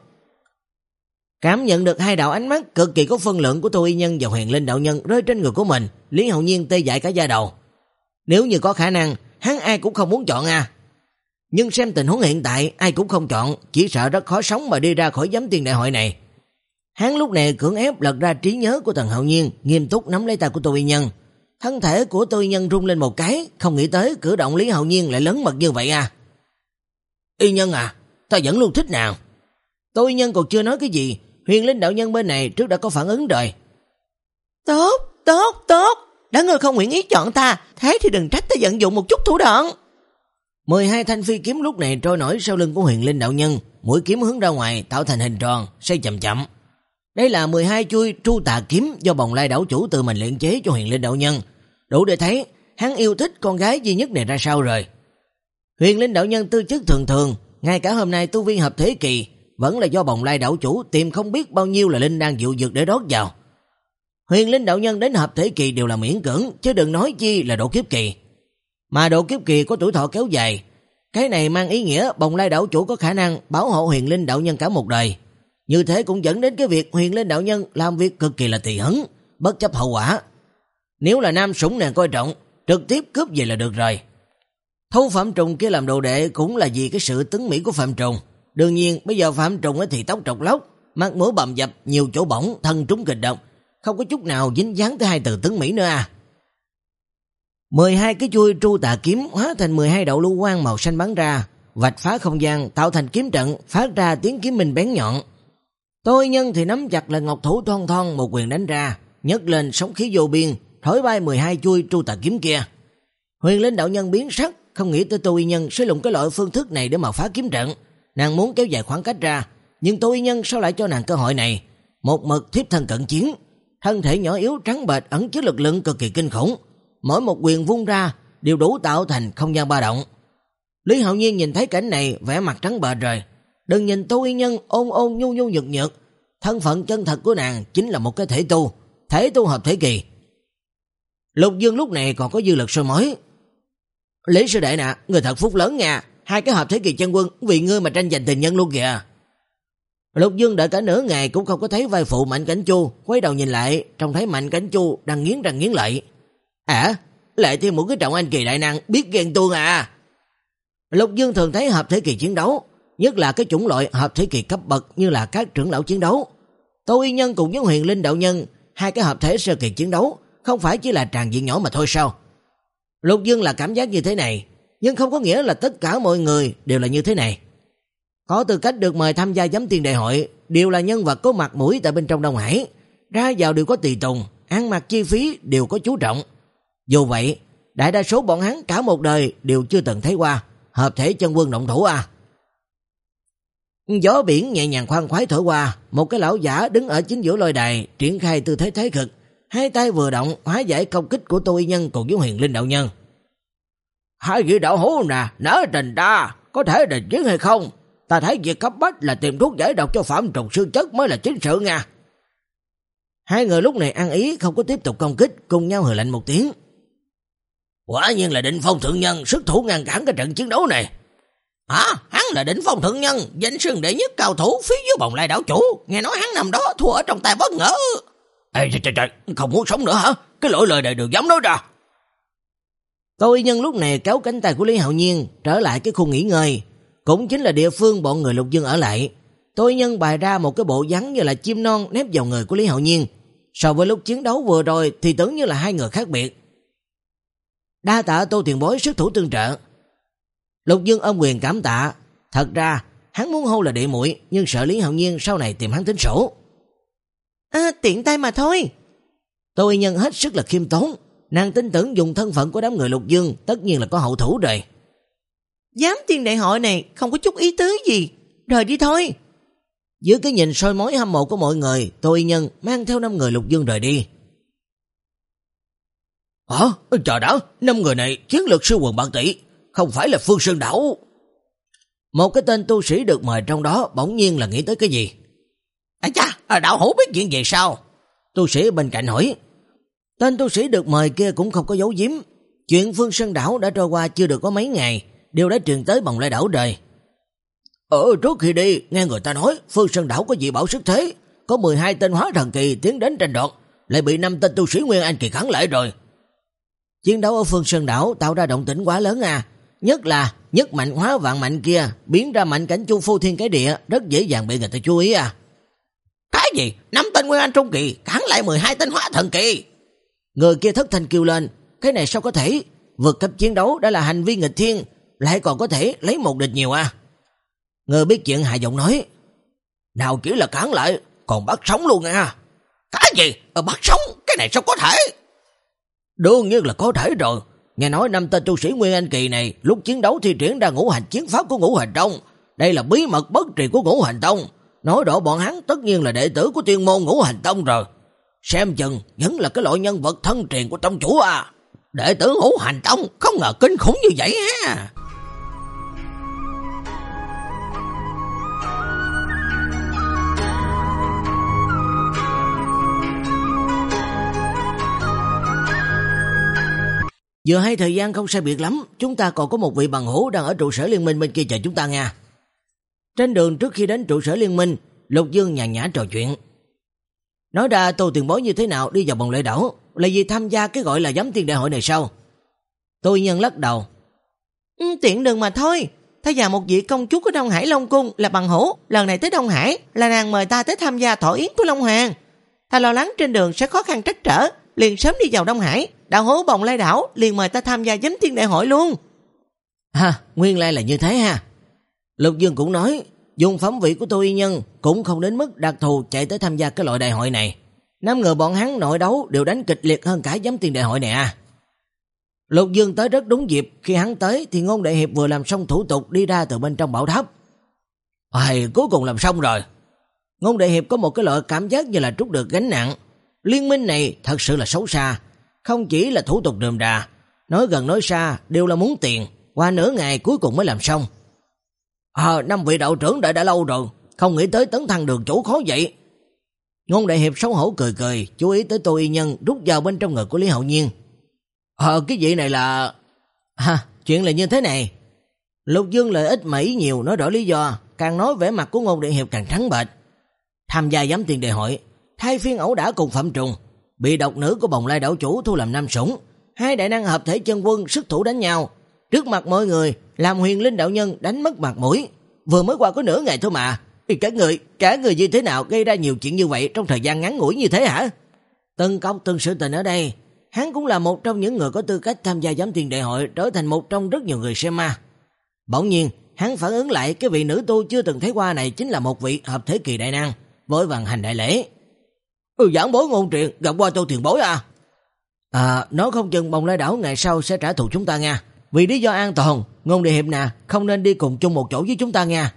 S1: Cảm nhận được hai đạo ánh mắt cực kỳ có phân lượng của Tô Y Nhân và Huyền Linh đạo nhân rơi trên người của mình, Lý Hạo Nhiên tê dại cả da đầu. Nếu như có khả năng, hắn ai cũng không muốn chọn à. Nhưng xem tình huống hiện tại, ai cũng không chọn, chỉ sợ rất khó sống mà đi ra khỏi giám tiên đại hội này. Hắn lúc này cưỡng ép lật ra trí nhớ của Tần Hạo Nhiên, nghiêm túc nắm lấy tay của Tô Y Nhân. Thân thể của Tô Y Nhân rung lên một cái, không nghĩ tới cử động Lý Hạo Nhiên lại lớn mật như vậy à. Y Nhân à, ta vẫn luôn thích nàng. Tô Y Nhân còn chưa nói cái gì, Huyền Linh đạo nhân bên này trước đã có phản ứng rồi.
S3: Tốt, tốt, tốt, đã ngươi không nguyện ý chọn ta, thế thì đừng trách ta vận dụng một chút thủ đoạn.
S1: mười hai thanh phi kiếm lúc này trôi nổi sau lưng của Huyền Linh đạo nhân, mũi kiếm hướng ra ngoài tạo thành hình tròn, xoay chậm chậm. Đây là mười hai chuôi Tru Tà kiếm do Bồng Lai đảo chủ tự mình luyện chế cho Huyền Linh đạo nhân, đủ để thấy hắn yêu thích con gái duy nhất này ra sao rồi. Huyền Linh đạo nhân tư chất thường thường, ngay cả hôm nay tu vi hợp thế kỳ vẫn là do Bồng Lai đảo chủ tìm không biết bao nhiêu là linh đan dụ dược để đốt vào. Huyền Linh đạo nhân đến hợp thể kỳ đều là miễn cưỡng, chứ đừng nói chi là độ kiếp kỳ. Mà độ kiếp kỳ có tuổi thọ kéo dài, cái này mang ý nghĩa Bồng Lai đảo chủ có khả năng bảo hộ Huyền Linh đạo nhân cả một đời. Như thế cũng dẫn đến cái việc Huyền Linh đạo nhân làm việc cực kỳ là tùy hứng, bất chấp hậu quả. Nếu là nam sủng nàng coi trọng, trực tiếp cướp về là được rồi. Thu Phạm Trùng kia làm đồ đệ cũng là vì cái sự tấn mỹ của Phạm Trùng. Đương nhiên bây giờ Phạm Trùng thì tóc trọc lóc, mặt mũi bầm dập, nhiều chỗ bỏng, thân trúng kịch độc, không có chút nào dính dáng tới hai từ tấn mỹ nữa à. mười hai cái chuôi Tru Tà kiếm hóa thành mười hai đạo lưu quang màu xanh bắn ra, vạch phá không gian, tạo thành kiếm trận, phát ra tiếng kiếm minh bén nhọn. Tô Y Nhân thì nắm chặt là ngọc thủ thon thon, một quyền đánh ra, nhấc lên sóng khí vô biên, thổi bay mười hai chuôi Tru Tà kiếm kia. Huyền Linh đạo nhân biến sắc, không nghĩ tới Tô Y Nhân sử dụng cái loại phương thức này để mà phá kiếm trận. Nàng muốn kéo dài khoảng cách ra, nhưng Tô Y Nhân sao lại cho nàng cơ hội này? Một mực thiếp thân cận chiến, thân thể nhỏ yếu trắng bệch ẩn chứa lực lượng cực kỳ kinh khủng, mỗi một quyền vung ra đều đủ tạo thành không gian ba động. Lý Hạo Nhiên nhìn thấy cảnh này vẻ mặt trắng bệch rồi. Đừng nhìn Tô Y Nhân ôn ôn nhu nhu nhược nhược, thân phận chân thật của nàng chính là một cái thể tu, thể tu hợp thể kỳ. Lục Dương lúc này còn có dư lực sôi mối. Lý sư đệ nè, người thật phúc lớn nha, hai cái hợp thế kỳ chân quân vì ngươi mà tranh giành tình nhân luôn kìa. Lục Dương đợi cả nửa ngày cũng không có thấy vai phụ Mạnh Cảnh Chu, quay đầu nhìn lại, trông thấy Mạnh Cảnh Chu đang nghiến răng nghiến lợi. À, lại thêm một cái trọng anh kỳ đại năng biết ghen tuông à. Lục Dương thường thấy hợp thế kỳ chiến đấu, nhất là cái chủng loại hợp thế kỳ cấp bậc như là các trưởng lão chiến đấu. Tô Y Nhân cùng với Huyền Linh đạo nhân, hai cái hợp thể sơ kỳ chiến đấu, không phải chỉ là tràn diện nhỏ mà thôi sao? Lục Dương là cảm giác như thế này, nhưng không có nghĩa là tất cả mọi người đều là như thế này. Có tư cách được mời tham gia giám tiên đại hội đều là nhân vật có mặt mũi tại bên trong Đông Hải, ra vào đều có tùy tùng, ăn mặc chi phí đều có chú trọng. Dù vậy, đại đa số bọn hắn cả một đời đều chưa từng thấy qua hợp thể chân quân động thủ à. Gió biển nhẹ nhàng khoan khoái thổi qua, một cái lão giả đứng ở chính giữa lôi đài, triển khai tư thế thái cực, hai tay vừa động hóa giải công kích của Tô Y Nhân cùng với Huyền Linh đạo nhân. Hai vị đạo hữu nè, nỡ tình ta, có thể đình chiến hay không? Ta thấy việc cấp bách là tìm thuốc giải độc cho Phạm Trùng sư chất mới là chính sự nha. Hai người lúc này ăn ý không có tiếp tục công kích, cùng nhau hừ lạnh một tiếng. Quả nhiên là Định Phong thượng nhân xuất thủ ngăn cản cái trận chiến đấu này.
S3: Hả? Hắn là Định Phong thượng nhân, danh xưng đệ nhất cao thủ phía dưới Bồng Lai đảo chủ, nghe nói hắn nằm đó thua ở trong tay bất ngờ.
S2: Ê trời trời trời, không muốn sống nữa hả? Cái lỗi lời này đừng dám nói ra.
S1: Tô Y Nhân lúc này kéo cánh tay của Lý Hạo Nhiên trở lại cái khu nghỉ ngơi, cũng chính là địa phương bọn người Lục Dương ở lại. Tô Y Nhân bày ra một cái bộ dáng như là chim non nép vào người của Lý Hạo Nhiên. So với lúc chiến đấu vừa rồi thì tưởng như là hai người khác biệt. Đa tạ Tô tiền bối xuất thủ tương trợ. Lục Dương ôm quyền cảm tạ. Thật ra hắn muốn hô là đệ muội, nhưng sợ Lý Hạo Nhiên sau này tìm hắn tính sổ.
S3: À, tiện tay mà thôi.
S1: Tô Y Nhân hết sức là khiêm tốn, nàng tin tưởng dùng thân phận của đám người Lục Dương tất nhiên là có hậu thủ rồi.
S3: Giám tiên đại hội này không có chút ý tứ gì, rời đi thôi.
S1: Dưới cái nhìn soi mói hâm mộ của mọi người, Tô Y Nhân mang theo năm người Lục Dương rời đi.
S2: Hả? Trời đã, năm người này chiến lược siêu quần bạc tỷ, không phải là Phương Sơn Đảo.
S1: Một cái tên tu sĩ được mời trong đó bỗng nhiên là nghĩ tới cái gì.
S3: À cha, đạo hữu biết chuyện gì sao?
S1: Tu sĩ bên cạnh hỏi. Tên tu sĩ được mời kia cũng không có giấu giếm. Chuyện Phương Sơn Đảo đã trôi qua chưa được có mấy ngày, đều đã truyền tới Bồng Lai Đảo rồi.
S2: Ở trước khi đi, nghe người ta nói Phương Sơn Đảo có dị bảo xuất thế, có mười hai tên hóa thần kỳ tiến đến tranh đoạt, lại bị năm tên tu sĩ Nguyên Anh kỳ kháng lại rồi.
S1: Chiến đấu ở Phương Sơn Đảo tạo ra động tĩnh quá lớn à, nhất là nhất mạnh hóa vạn mạnh kia biến ra mạnh cảnh chu phu thiên cái địa, rất dễ dàng bị người ta chú ý à.
S3: Cái gì? Năm tên Nguyên Anh trung kỳ kháng lại mười hai tên hóa thần kỳ?
S1: Người kia thất thanh kêu lên, cái này sao có thể? Vượt cấp chiến đấu đã là hành vi nghịch thiên, lại còn có thể lấy một địch nhiều à? Người biết chuyện hạ giọng nói,
S2: nào chỉ là kháng lại, còn bắt sống luôn à? Cái gì? Ờ, bắt sống? Cái này sao có thể? Đương nhiên là có thể rồi. Nghe nói năm tên tu sĩ Nguyên Anh kỳ này lúc chiến đấu thi triển ra ngũ hành chiến pháp của Ngũ Hành Tông. Đây là bí mật bất truyền của Ngũ Hành Tông. Nói rõ bọn hắn tất nhiên là đệ tử của tiên môn Ngũ Hành Tông rồi. Xem chừng vẫn là cái loại nhân vật thân truyền của tông chủ à.
S3: Đệ tử Ngũ Hành Tông không ngờ kinh khủng như vậy ha.
S1: Vừa hay thời gian không sai biệt lắm, chúng ta còn có một vị bằng hữu đang ở trụ sở liên minh bên kia chờ chúng ta nha. Trên đường trước khi đến trụ sở liên minh, Lục Dương nhàn nhã trò chuyện. Nói ra Tô Tiền Bối như thế nào đi vào Bồng Lai Đảo, là vì tham gia cái gọi là giám tiên đại hội này sao? Tôi Nhân lắc đầu. Ừ, tiện đường mà thôi. Thay vào một vị công chúa của Đông Hải Long Cung là bằng hữu, lần này tới Đông Hải là nàng mời ta tới tham gia thọ yến của Long Hoàng. Ta lo lắng trên đường sẽ khó khăn trắc trở, liền sớm đi vào Đông Hải. Đạo hữu Bồng Lai Đảo liền mời ta tham gia giám tiên đại hội luôn. Ha, nguyên lai là như thế ha. Lục Dương cũng nói, dùng phẩm vị của Tô Y Nhân cũng không đến mức đặc thù chạy tới tham gia cái loại đại hội này. Năm người bọn hắn nội đấu đều đánh kịch liệt hơn cả giám tiên đại hội này à. Lục Dương tới rất đúng dịp, khi hắn tới thì Ngôn Đại Hiệp vừa làm xong thủ tục đi ra từ bên trong bảo tháp.
S2: Ây, cuối cùng làm xong rồi.
S1: Ngôn Đại Hiệp có một cái loại cảm giác như là trút được gánh nặng. Liên minh này thật sự là xấu xa, không chỉ là thủ tục rườm rà, nói gần nói xa đều là muốn tiền, qua nửa ngày cuối cùng mới làm xong.
S2: Ờ, à, năm vị đạo trưởng đợi đã lâu rồi, không nghĩ tới tấn thăng đường chủ khó vậy.
S1: Ngôn Đại Hiệp xấu hổ cười cười, chú ý tới Tô Y Nhân rút vào bên trong ngực của Lý Hạo Nhiên.
S2: Ờ, cái vị này là...
S1: Ha, chuyện là như thế này. Lục Dương lợi ích mà ý nhiều nói rõ lý do, càng nói vẻ mặt của Ngôn Đại Hiệp càng trắng bệch. Tham gia giám tiên đại hội, thay phiên ẩu đả cùng Phạm Trùng, bị độc nữ của Bồng Lai đảo chủ thu làm nam sủng, hai đại năng hợp thể chân quân sức thủ đánh nhau, trước mặt mọi người làm Huyền Linh đạo nhân đánh mất mặt mũi. Vừa mới qua có nửa ngày thôi mà. Các người, cả người như thế nào gây ra nhiều chuyện như vậy trong thời gian ngắn ngủi như thế hả? Tân Cốc Tân Sự Tình ở đây, hắn cũng là một trong những người có tư cách tham gia giám tiên đại hội, trở thành một trong rất nhiều người xem ma. Bỗng nhiên, hắn phản ứng lại cái vị nữ tu chưa từng thấy qua này chính là một vị hợp thể kỳ đại năng, vội vàng hành đại lễ.
S2: Ừ, giảng bối Ngôn Triệt gặp qua Tô Tiền Bối à?
S1: À, nói không chừng Bồng Lai đảo ngày sau sẽ trả thù chúng ta nha. Vì lý do an toàn, Ngôn Đại Hiệp nè, không nên đi cùng chung một chỗ với chúng ta nha.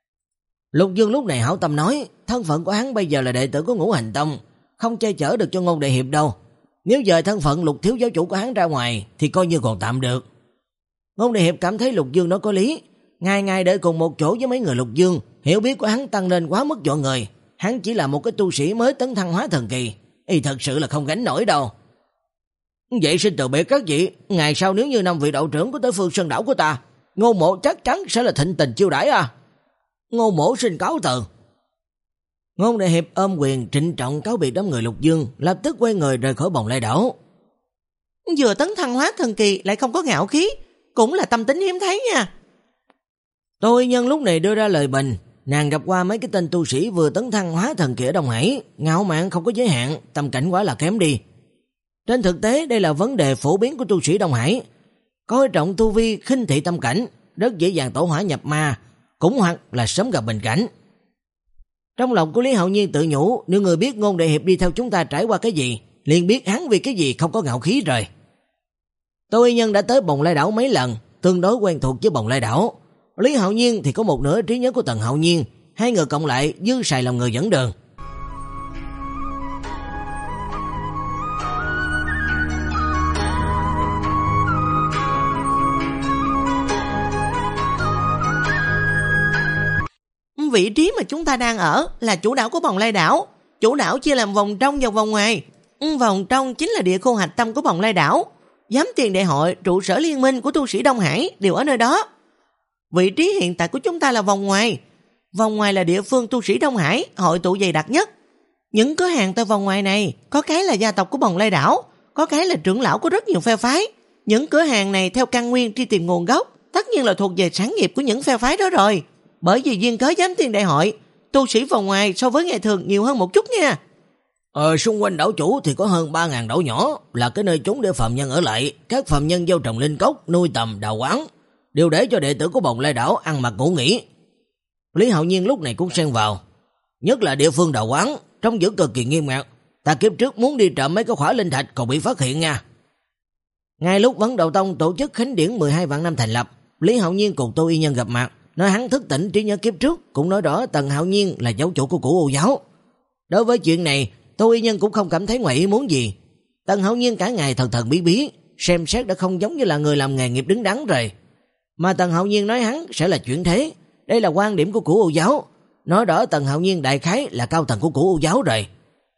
S1: Lục Dương lúc này hảo tâm nói, thân phận của hắn bây giờ là đệ tử của Ngũ Hành Tông, không che chở được cho Ngôn Đại Hiệp đâu. Nếu dời thân phận Lục thiếu giáo chủ của hắn ra ngoài thì coi như còn tạm được. Ngôn Đại Hiệp cảm thấy Lục Dương nói có lý, ngày ngày đợi cùng một chỗ với mấy người Lục Dương, hiểu biết của hắn tăng lên quá mức dọa người. Hắn chỉ là một cái tu sĩ mới tấn thăng hóa thần kỳ, y thật sự là không gánh nổi đâu.
S2: Vậy xin từ biệt các vị, ngày sau nếu như năm vị đạo trưởng của tới Phương Sơn đảo của ta, Ngô Mộ chắc chắn sẽ là thịnh tình chiêu đãi à. Ngô Mộ xin cáo từ.
S1: Ngôn Đại Hiệp ôm quyền trịnh trọng cáo biệt đám người Lục Dương, lập tức quay người rời khỏi Bồng Lai đảo. Vừa tấn thăng hóa thần kỳ lại không có ngạo khí, cũng là tâm tính hiếm thấy nha. Tô Y Nhân lúc này đưa ra lời bình, nàng gặp qua mấy cái tên tu sĩ vừa tấn thăng hóa thần kỳ ở Đông Hải, ngạo mạn không có giới hạn, tâm cảnh quá là kém đi. Trên thực tế đây là vấn đề phổ biến của tu sĩ Đông Hải, coi trọng tu vi, khinh thị tâm cảnh, rất dễ dàng tổ hỏa nhập ma, cũng hoặc là sớm gặp bình cảnh. Trong lòng của Lý Hạo Nhiên tự nhủ, nếu người biết Ngôn Đại Hiệp đi theo chúng ta trải qua cái gì, liền biết hắn vì cái gì không có ngạo khí rồi. Tô Y Nhân đã tới Bồng Lai đảo mấy lần, tương đối quen thuộc với Bồng Lai đảo. Lý Hạo Nhiên thì có một nửa trí nhớ của Tần Hạo Nhiên, hai người cộng lại dư xài lòng người dẫn đường.
S3: Vị trí mà chúng ta đang ở là chủ đảo của Bồng Lai đảo. Chủ đảo chia làm vòng trong và vòng ngoài. Vòng trong chính là địa khu hạch tâm của Bồng Lai đảo. Giám tiền đại hội, trụ sở liên minh của tu sĩ Đông Hải đều ở nơi đó. Vị trí hiện tại của chúng ta là vòng ngoài. Vòng ngoài là địa phương tu sĩ Đông Hải hội tụ dày đặc nhất. Những cửa hàng tại vòng ngoài này có cái là gia tộc của Bồng Lai đảo, có cái là trưởng lão của rất nhiều phe phái. Những cửa hàng này theo căn nguyên truy tìm nguồn gốc, tất nhiên là thuộc về sản nghiệp của những phe phái đó rồi. Bởi vì duyên cớ giám tiền đại hội, tu sĩ vòng ngoài so với ngày thường nhiều hơn một chút nha.
S2: Ờ, xung quanh đảo chủ thì có hơn ba nghìn đảo nhỏ, là cái nơi trốn để phạm nhân ở lại. Các phạm nhân gieo trồng linh cốc, nuôi tầm, đào quán, đều để cho đệ tử của Bồng Lai đảo ăn mặc ngủ nghỉ. Lý Hạo Nhiên lúc này cũng xen vào. Nhất là địa phương đào quán, trông giữ cực kỳ nghiêm ngặt. Ta kiếp trước muốn đi trộm mấy cái khỏa linh thạch còn bị phát hiện nha. Ngay lúc Vấn Đạo Tông tổ chức khánh điển mười hai vạn năm thành lập, Lý Hạo Nhiên cùng Tô Y Nhân gặp mặt, nói hắn thức tỉnh trí nhớ kiếp trước, cũng nói rõ Tần Hạo Nhiên là giáo chủ của Cửu U giáo. Đối với chuyện này, Tô Y Nhân cũng không cảm thấy ngoài ý muốn gì. Tần Hạo Nhiên cả ngày thần thần bí bí, xem xét đã không giống như là người làm nghề nghiệp đứng đắn rồi. Mà Tần Hạo Nhiên nói hắn sẽ là chuyển thế, đây là quan điểm của Cửu U giáo, nói rõ Tần Hạo Nhiên đại khái là cao tầng của Cửu U giáo rồi.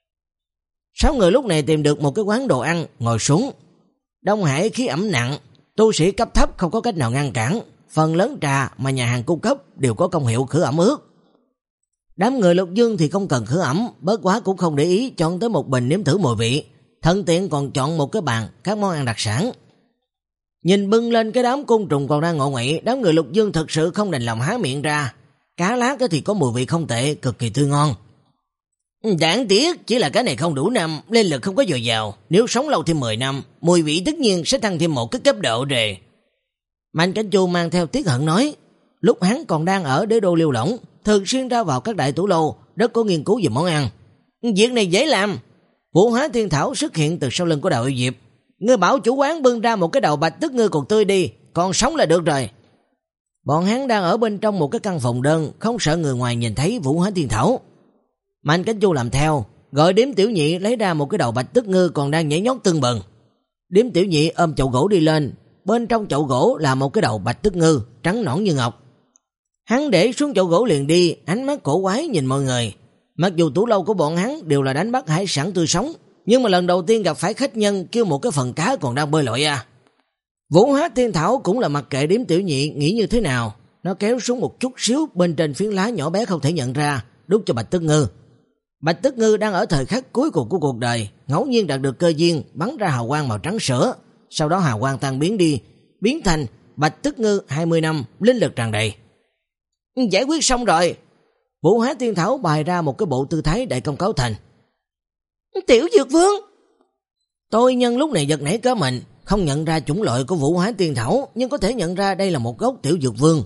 S2: Sáu người lúc này tìm được một cái quán đồ ăn, ngồi xuống. Đông Hải khí ẩm nặng, tu sĩ cấp thấp không có cách nào ngăn cản, phần lớn trà mà nhà hàng cung cấp đều có công hiệu khử ẩm ướt. Đám người Lục Dương thì không cần khử ẩm, bớt quá cũng không để ý, chọn tới một bình nếm thử mùi vị, thân tiện còn chọn một cái bàn các món ăn đặc sản. Nhìn bưng lên cái đám côn trùng còn đang ngọ nguậy, đám người Lục Dương thật sự không đành lòng há miệng ra. Cá lát thì có mùi vị không tệ, cực kỳ tươi ngon. Đáng tiếc chỉ là cái này không đủ năm, linh lực không có dồi dào, nếu sống lâu thêm mười năm, mùi vị tất nhiên sẽ tăng thêm một cái cấp độ rồi. Mạnh Cảnh Chu mang theo tiếc hận nói, lúc hắn còn đang ở đế đô Liêu Lỏng, thường xuyên ra vào các đại tủ lô, rất có nghiên cứu về món ăn. Việc này dễ làm. Vũ Hóa Thiên Thảo xuất hiện từ sau lưng của Đạo Yêu Diệp. Ngươi bảo chủ quán bưng ra một cái đầu bạch tức ngươi còn tươi đi, còn sống là được rồi. Bọn hắn đang ở bên trong một cái căn phòng đơn, không sợ người ngoài nhìn thấy Vũ Hóa Thiên Thảo. Mạnh Cảnh Chu làm theo, gọi Điếm Tiểu Nhị lấy ra một cái đầu bạch tức ngư còn đang nhảy nhót tưng bừng. Điếm Tiểu Nhị ôm chậu gỗ đi lên, bên trong chậu gỗ là một cái đầu bạch tức ngư, trắng nõn như ngọc. Hắn để xuống chậu gỗ liền đi, ánh mắt cổ quái nhìn mọi người. Mặc dù tủ lâu của bọn hắn đều là đánh bắt hải sản tươi sống, nhưng mà lần đầu tiên gặp phải khách nhân kêu một cái phần cá còn đang bơi lội à. Vũ Hóa Thiên Thảo cũng là mặc kệ Điếm Tiểu Nhị nghĩ như thế nào, nó kéo xuống một chút xíu bên trên phiến lá nhỏ bé không thể nhận ra, đút cho bạch tức ngư. Bạch tức ngư đang ở thời khắc cuối cùng của cuộc đời, ngẫu nhiên đạt được cơ duyên bắn ra hào quang màu trắng sữa, sau đó hào quang tan biến đi, biến thành bạch tức ngư hai mươi năm, linh lực tràn đầy. Giải quyết xong rồi. Vũ Hóa Thiên Thảo bày ra một cái bộ tư thái đại công cáo thành. Tiểu Dược Vương. Tôi nhân lúc này giật nảy cả mình, không nhận ra chủng loại của Vũ Hóa Thiên Thảo, nhưng có thể nhận ra đây là một gốc Tiểu Dược Vương.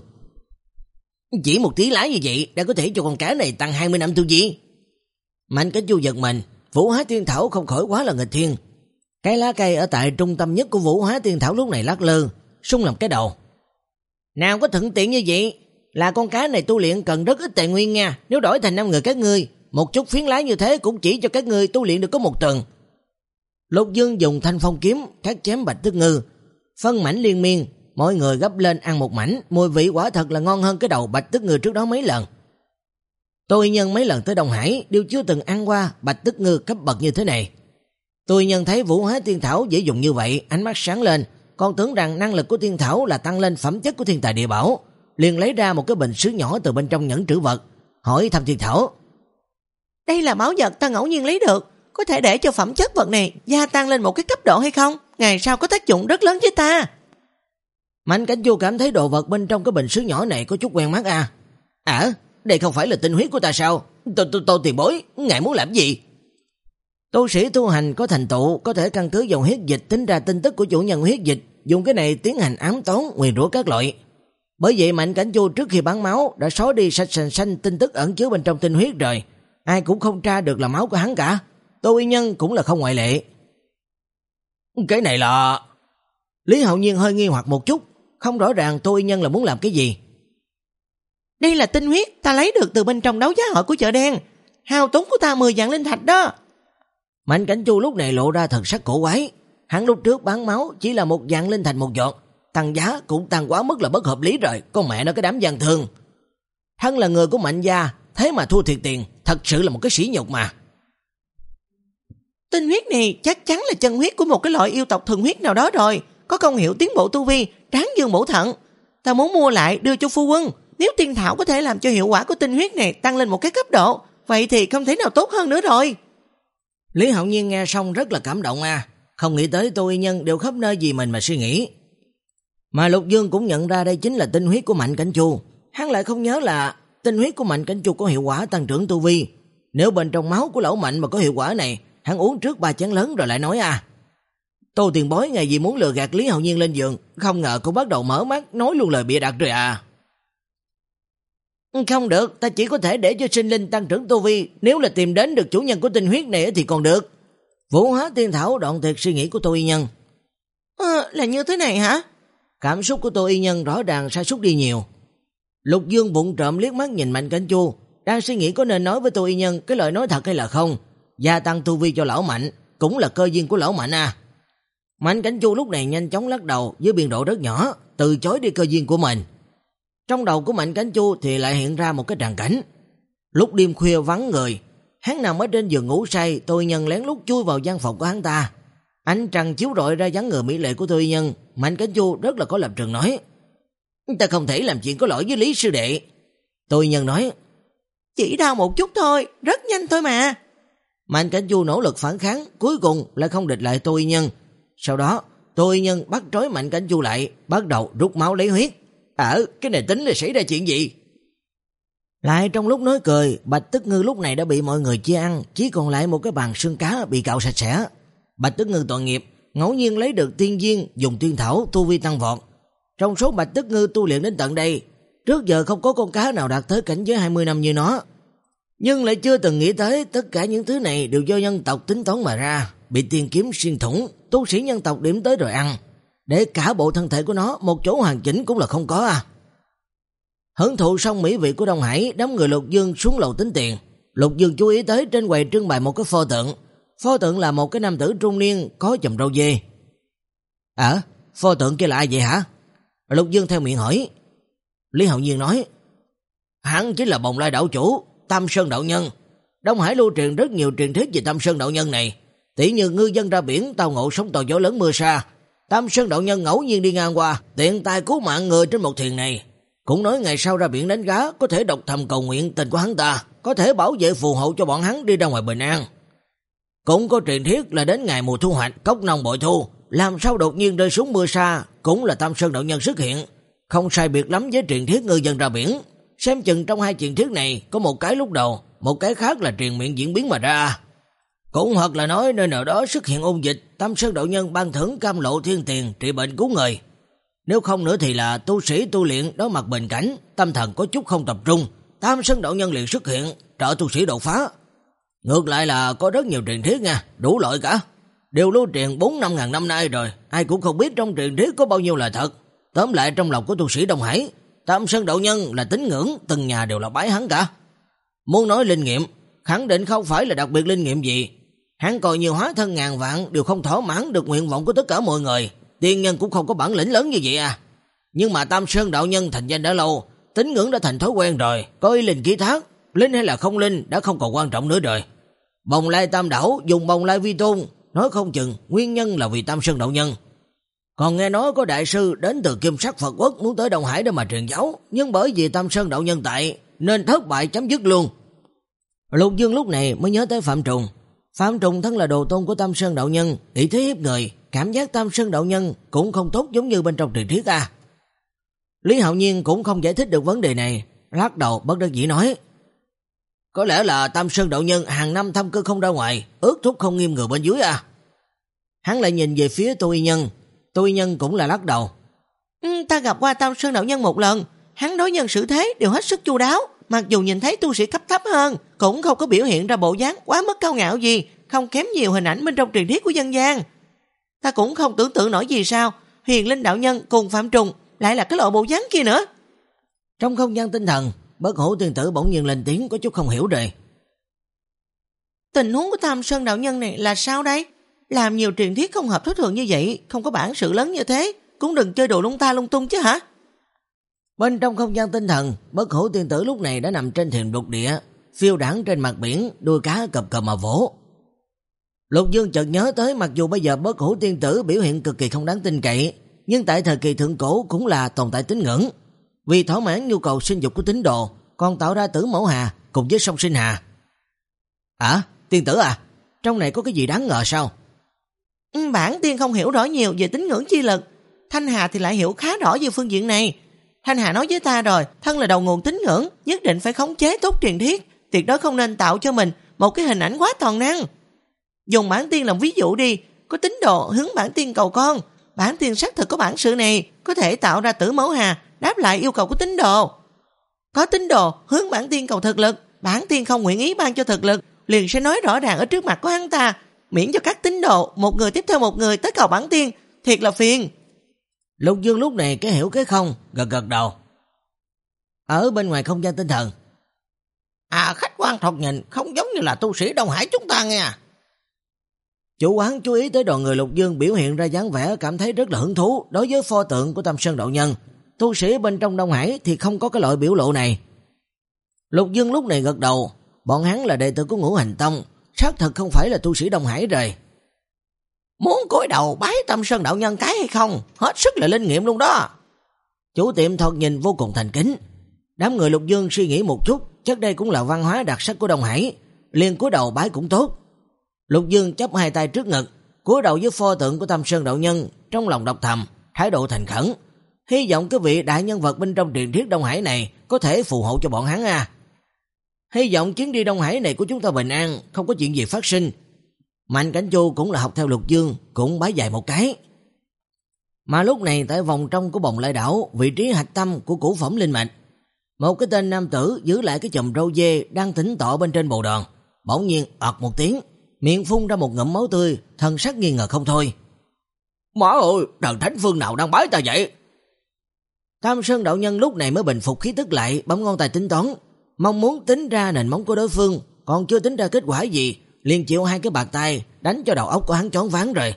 S2: Chỉ một tí lá như vậy đã có thể cho con cá này tăng hai mươi năm tu vi. Mạnh Cảnh Chu giật mình, Vũ Hóa Thiên Thảo không khỏi quá là nghịch thiên. Cái lá cây ở tại trung tâm nhất của Vũ Hóa Thiên Thảo lúc này lắc lư, sung làm cái đầu. Nào có thuận tiện như vậy, là con cá này tu luyện cần rất ít tài nguyên nha, nếu đổi thành năm người các ngươi, một chút phiến lá như thế cũng chỉ cho các ngươi tu luyện được có một tuần. Lục Dương dùng thanh phong kiếm cắt chém bạch tức ngư, phân mảnh liên miên, mọi người gấp lên ăn một mảnh, mùi vị quả thật là ngon hơn cái đầu bạch tức ngư trước đó mấy lần. Tôi nhân mấy lần tới Đông Hải đều chưa từng ăn qua bạch tức ngư cấp bậc như thế này. Tôi nhân thấy Vũ Hóa Thiên Thảo dễ dùng như vậy, ánh mắt sáng lên, còn tưởng rằng năng lực của Thiên Thảo là tăng lên phẩm chất của thiên tài địa bảo, liền lấy ra một cái bình sứ nhỏ từ bên trong nhẫn trữ vật, hỏi thăm Thiên Thảo. Đây là báu vật ta ngẫu nhiên lấy được, có thể để cho phẩm chất vật này gia tăng lên một cái cấp độ hay không? Ngày sau có tác dụng rất lớn với ta. Mạnh Cảnh Chu cảm thấy đồ vật bên trong cái bình sứ nhỏ này có chút quen mắt à. À, đây không phải là tinh huyết của ta sao? Tô, tô, tô tiền bối, ngài muốn làm gì? Tu sĩ tu hành có thành tựu có thể căn cứ dòng huyết dịch tính ra tin tức của chủ nhân huyết dịch, dùng cái này tiến hành ám toán, nguyền rủa các loại. Bởi vậy Mạnh Cảnh Chu trước khi bán máu đã xóa đi sạch sành xanh tin tức ẩn chứa bên trong tinh huyết rồi, ai cũng không tra được là máu của hắn cả. Tô Y Nhân cũng là không ngoại lệ. Cái này là... Lý Hạo Nhiên hơi nghi hoặc một chút, không rõ ràng Tô Y Nhân là muốn làm cái gì. Đây là tinh huyết ta lấy được từ bên trong đấu giá hội của chợ đen, hao tốn của ta mười vạn linh thạch đó. Mạnh Cảnh Chu lúc này lộ ra thần sắc cổ quái. Hắn lúc trước bán máu chỉ là một vạn linh thạch một giọt, tăng giá cũng tăng quá mức là bất hợp lý rồi, con mẹ nó cái đám gian thương. Hắn là người của Mạnh gia, thế mà thua thiệt tiền, thật sự là một cái sỉ nhục mà.
S3: Tinh huyết này chắc chắn là chân huyết của một cái loại yêu tộc thuần huyết nào đó rồi, có công hiệu tiến bộ tu vi, tráng dương bổ thận. Ta muốn mua lại đưa cho phu quân, nếu tiên thảo có thể làm cho hiệu quả của tinh huyết này tăng lên một cái cấp độ, vậy thì không thể nào tốt hơn nữa rồi.
S2: Lý Hạo Nhiên nghe xong rất là cảm động à, không nghĩ tới Tô Y Nhân đều khắp nơi vì mình mà suy nghĩ. Mà Lục Dương cũng nhận ra đây chính là tinh huyết của Mạnh Cảnh Chu. Hắn lại không nhớ là tinh huyết của Mạnh Cảnh Chu có hiệu quả tăng trưởng tu vi. Nếu bên trong máu của lão Mạnh mà có hiệu quả này, hắn uống trước ba chén lớn rồi lại nói à. Tô tiền bối ngày gì muốn lừa gạt Lý Hạo Nhiên lên giường, không ngờ cũng bắt đầu mở mắt nói luôn lời bịa đặt rồi à. Không được, ta chỉ có thể để cho sinh linh tăng trưởng tu vi, nếu là tìm đến được chủ nhân của tinh huyết này thì còn được. Vũ hóa tiên thảo đoạn tuyệt suy nghĩ của Tô Y Nhân.
S3: À, là như thế này hả?
S2: Cảm xúc của Tô Y Nhân rõ ràng sa sút đi nhiều. Lục Dương vụng trộm liếc mắt nhìn Mạnh Cảnh Chu, đang suy nghĩ có nên nói với Tô Y Nhân cái lời nói thật hay là không. Gia tăng tu vi cho lão Mạnh cũng là cơ duyên của lão Mạnh à. Mạnh Cảnh Chu lúc này nhanh chóng lắc đầu với biên độ rất nhỏ, từ chối đi cơ duyên của mình. Trong đầu của Mạnh Cảnh Chu thì lại hiện ra một cái tràng cảnh. Lúc đêm khuya vắng người, hắn nằm ở trên giường ngủ say, Tô Y Nhân lén lút chui vào gian phòng của hắn ta. Ánh trăng chiếu rọi ra dáng người mỹ lệ của Tô Y Nhân, Mạnh Cảnh Chu rất là có lập trường nói: "Ta không thể làm chuyện có lỗi với Lý sư đệ." Tô Y Nhân nói:
S3: "Chỉ đau một chút thôi, rất nhanh thôi mà."
S2: Mạnh Cảnh Chu nỗ lực phản kháng, cuối cùng lại không địch lại Tô Y Nhân. Sau đó, Tô Y Nhân bắt trói Mạnh Cảnh Chu lại, bắt đầu rút máu lấy huyết. Ở, cái này tính là xảy ra chuyện gì? Lại trong lúc nói cười, Bạch Tức Ngư lúc này đã bị mọi người chia ăn, chỉ còn lại một cái bàn xương cá bị cạo sạch sẽ. Bạch Tức Ngư tội nghiệp, ngẫu nhiên lấy được tiên duyên, dùng tiên thảo tu vi tăng vọt. Trong số Bạch Tức Ngư tu luyện đến tận đây, trước giờ không có con cá nào đạt tới cảnh giới hai mươi năm như nó. Nhưng lại chưa từng nghĩ tới tất cả những thứ này đều do nhân tộc tính toán mà ra, bị tiên kiếm xuyên thủng, tu sĩ nhân tộc điểm tới rồi ăn. Để cả bộ thân thể của nó một chỗ hoàn chỉnh cũng là không có à. Hưởng thụ xong mỹ vị của Đông Hải, đám người Lục Dương xuống lầu tính tiền. Lục Dương chú ý tới trên quầy trưng bày một cái pho tượng. Pho tượng là một cái nam tử trung niên có chùm râu dê. Ờ, pho tượng kia là ai vậy hả? Lục Dương theo miệng hỏi. Lý Hạo Nhiên nói: Hắn chính là Bồng Lai đạo chủ Tam Sơn đạo nhân. Đông Hải lưu truyền rất nhiều truyền thuyết về Tam Sơn đạo nhân này, tỉ như ngư dân ra biển tao ngộ sóng to gió lớn mưa sa, Tam Sơn đạo nhân ngẫu nhiên đi ngang qua, tiện tay cứu mạng người trên một thuyền này. Cũng nói ngày sau ra biển đánh cá có thể đọc thầm cầu nguyện tình của hắn ta, có thể bảo vệ phù hộ cho bọn hắn đi ra ngoài bình an. Cũng có truyền thuyết là đến ngày mùa thu hoạch, cốc nông bội thu, làm sao đột nhiên rơi xuống mưa sa, cũng là Tam Sơn đạo nhân xuất hiện. Không sai biệt lắm với truyền thuyết ngư dân ra biển. Xem chừng trong hai truyền thuyết này có một cái lúc đầu, một cái khác là truyền miệng diễn biến mà ra. Cũng hoặc là nói nơi nào đó xuất hiện ôn dịch, Tam Sơn đạo nhân ban thưởng cam lộ thiên tiền trị bệnh cứu người. Nếu không nữa thì là tu sĩ tu luyện đối mặt bệnh cảnh, tâm thần có chút không tập trung, Tam Sơn đạo nhân liền xuất hiện, trợ tu sĩ đột phá. Ngược lại là có rất nhiều truyền thuyết nha, đủ loại cả. Đều lưu truyền bốn năm ngàn năm nay rồi, ai cũng không biết trong truyền thuyết có bao nhiêu là thật. Tóm lại trong lòng của tu sĩ Đông Hải, Tam Sơn đạo nhân là tín ngưỡng, từng nhà đều là bái hắn cả. Muốn nói linh nghiệm, khẳng định không phải là đặc biệt linh nghiệm gì. Hắn coi nhiều hóa thân ngàn vạn đều không thỏa mãn được nguyện vọng của tất cả mọi người, tiên nhân cũng không có bản lĩnh lớn như vậy à. Nhưng mà Tam Sơn đạo nhân thành danh đã lâu, tín ngưỡng đã thành thói quen rồi, có ý linh ký thác, linh hay là không linh đã không còn quan trọng nữa rồi. Bồng Lai Tam Đảo dùng Bồng Lai vi tôn, nói không chừng nguyên nhân là vì Tam Sơn đạo nhân. Còn nghe nói có đại sư đến từ Kim Sắc Phật Quốc muốn tới Đông Hải để mà truyền giáo, nhưng bởi vì Tam Sơn đạo nhân tại nên thất bại chấm dứt luôn. Lục Dương lúc này mới nhớ tới Phạm Trùng. Phạm Trùng thân là đồ tôn của Tam Sơn đạo nhân, ý thế hiếp người, cảm giác Tam Sơn đạo nhân cũng không tốt giống như bên trong truyền thuyết à. Lý Hạo Nhiên cũng không giải thích được vấn đề này, lắc đầu bất đắc dĩ nói: Có lẽ là Tam Sơn đạo nhân hàng năm thăm cư không ra ngoài, ước thúc không nghiêm người bên dưới à. Hắn lại nhìn về phía Tô Y Nhân, Tô Y Nhân cũng là lắc đầu.
S3: Ừ, ta gặp qua Tam Sơn đạo nhân một lần, hắn đối nhân xử thế đều hết sức chu đáo, mặc dù nhìn thấy tu sĩ cấp thấp hơn, cũng không có biểu hiện ra bộ dáng quá mức cao ngạo gì, không kém nhiều hình ảnh bên trong truyền thuyết của dân gian. Ta cũng không tưởng tượng nổi gì sao Huyền Linh đạo nhân cùng Phạm Trùng lại là cái lộ bộ dáng kia nữa.
S2: Trong không gian tinh thần, Bất Hủ tiên tử bỗng nhiên lên tiếng có chút không hiểu rồi.
S3: Tình huống của Tam Sơn đạo nhân này là sao đây? Làm nhiều truyền thuyết không hợp thói thường như vậy, không có bản sự lớn như thế, cũng đừng chơi đồ lung ta lung tung chứ hả?
S1: Bên trong không gian tinh thần, Bất Hủ tiên tử lúc này đã nằm trên thềm lục địa, phiêu đãng trên mặt biển, đuôi cá cập cập mà vỗ. Lục Dương chợt nhớ tới, mặc dù bây giờ Bất Hủ tiên tử biểu hiện cực kỳ không đáng tin cậy, nhưng tại thời kỳ thượng cổ cũng là tồn tại tín ngưỡng, vì thỏa mãn nhu cầu sinh dục của tín đồ, còn tạo ra Tử Mẫu Hà cùng với Song Sinh Hà. À, tiên tử à, trong này có cái gì đáng ngờ sao?
S3: Ừ, bản tiên không hiểu rõ nhiều về tín ngưỡng chi lực, Thanh Hà thì lại hiểu khá rõ về phương diện này. Thanh Hà nói với ta rồi, thân là đầu nguồn tín ngưỡng, nhất định phải khống chế tốt truyền thuyết, tuyệt đối không nên tạo cho mình một cái hình ảnh quá toàn năng. Dùng bản tiên làm ví dụ đi, có tín đồ hướng bản tiên cầu con, bản tiên xác thực có bản sự này, có thể tạo ra Tử Mẫu Hà đáp lại yêu cầu của tín đồ. Có tín đồ hướng bản tiên cầu thực lực, bản tiên không nguyện ý ban cho thực lực, liền sẽ nói rõ ràng ở trước mặt của hắn ta, miễn cho các tín đồ một người tiếp theo một người tới cầu bản tiên, thiệt là phiền.
S1: Lục Dương lúc này cái hiểu cái không, gật gật đầu. Ở bên ngoài không gian tinh thần,
S3: À, khách quan thoạt nhìn không giống như là tu sĩ Đông Hải chúng ta nghe.
S1: Chủ quán chú ý tới đoàn người Lục Dương biểu hiện ra dáng vẻ cảm thấy rất là hứng thú đối với pho tượng của Tam Sơn đạo nhân. Tu sĩ bên trong Đông Hải thì không có cái loại biểu lộ này. Lục Dương lúc này gật đầu, bọn hắn là đệ tử của Ngũ Hành Tông, xác thật không phải là tu sĩ Đông Hải rồi.
S3: Muốn cúi đầu bái Tam Sơn đạo nhân cái hay không, hết sức là linh nghiệm luôn đó.
S1: Chủ tiệm thoạt nhìn vô cùng thành kính. Đám người Lục Dương suy nghĩ một chút, chắc đây cũng là văn hóa đặc sắc của Đông Hải, liền cúi đầu bái cũng tốt. Lục Dương chắp hai tay trước ngực, cúi đầu với pho tượng của Tam Sơn đạo nhân, trong lòng đọc thầm, thái độ thành khẩn, hy vọng cái vị đại nhân vật bên trong truyền thuyết Đông Hải này có thể phù hộ cho bọn hắn à. Hy vọng chuyến đi Đông Hải này của chúng ta bình an, không có chuyện gì phát sinh. Mạnh Cảnh Chu cũng là học theo Lục Dương, cũng bái dài một cái. Mà lúc này tại vòng trong của Bồng Lai đảo, vị trí hạch tâm của cửu phẩm linh mạch, một cái tên nam tử giữ lại cái chùm râu dê đang tĩnh tọa bên trên bồ đoàn, bỗng nhiên ọt một tiếng, miệng phun ra một ngụm máu tươi, thần sắc nghi ngờ không thôi.
S2: Má ơi, thần thánh phương nào đang bái ta vậy?
S1: Tam Sơn đạo nhân lúc này mới bình phục khí tức lại, bấm ngón tay tính toán, mong muốn tính ra nền móng của đối phương, còn chưa tính ra kết quả gì, liền chịu hai cái bạt tay đánh cho đầu óc của hắn choáng váng rồi.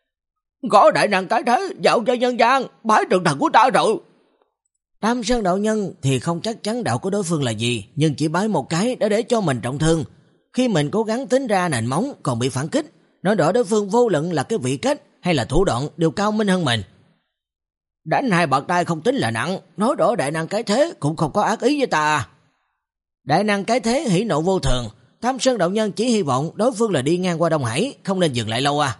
S2: Có đại năng cái thế, dạo cho nhân gian, bái trường thần của ta rồi.
S1: Tam Sơn đạo nhân thì không chắc chắn đạo của đối phương là gì, nhưng chỉ bái một cái đã để cho mình trọng thương. Khi mình cố gắng tính ra nền móng còn bị phản kích, nói rõ đối phương vô luận là cái vị cách hay là thủ đoạn đều cao minh hơn mình.
S2: Đánh hai bạt tay không tính là nặng, nói rõ đại năng cái thế cũng không có ác ý với ta.
S1: Đại năng cái thế hỉ nộ vô thường, Tam Sơn đạo nhân chỉ hy vọng đối phương là đi ngang qua Đông Hải, không nên dừng lại lâu à.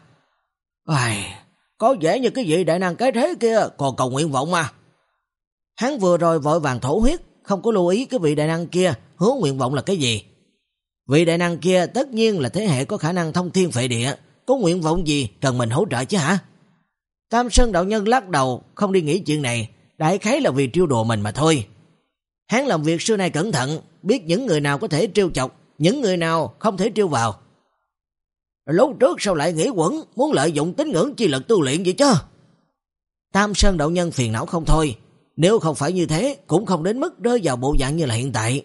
S2: Ai, có vẻ như cái vị đại năng cái thế kia còn cầu nguyện vọng mà.
S1: Hắn vừa rồi vội vàng thổ huyết, không có lưu ý cái vị đại năng kia hứa nguyện vọng là cái gì. Vị đại năng kia tất nhiên là thế hệ có khả năng thông thiên phệ địa, có nguyện vọng gì cần mình hỗ trợ chứ hả? Tam Sơn đạo nhân lắc đầu, không đi nghĩ chuyện này, đại khái là vì trêu đùa mình mà thôi. Hắn làm việc xưa nay cẩn thận, biết những người nào có thể trêu chọc, những người nào không thể trêu vào.
S2: Lúc trước sao lại nghĩ quẩn, muốn lợi dụng tín ngưỡng chi lực tu luyện vậy chứ?
S1: Tam Sơn đạo nhân phiền não không thôi, nếu không phải như thế cũng không đến mức rơi vào bộ dạng như là hiện tại.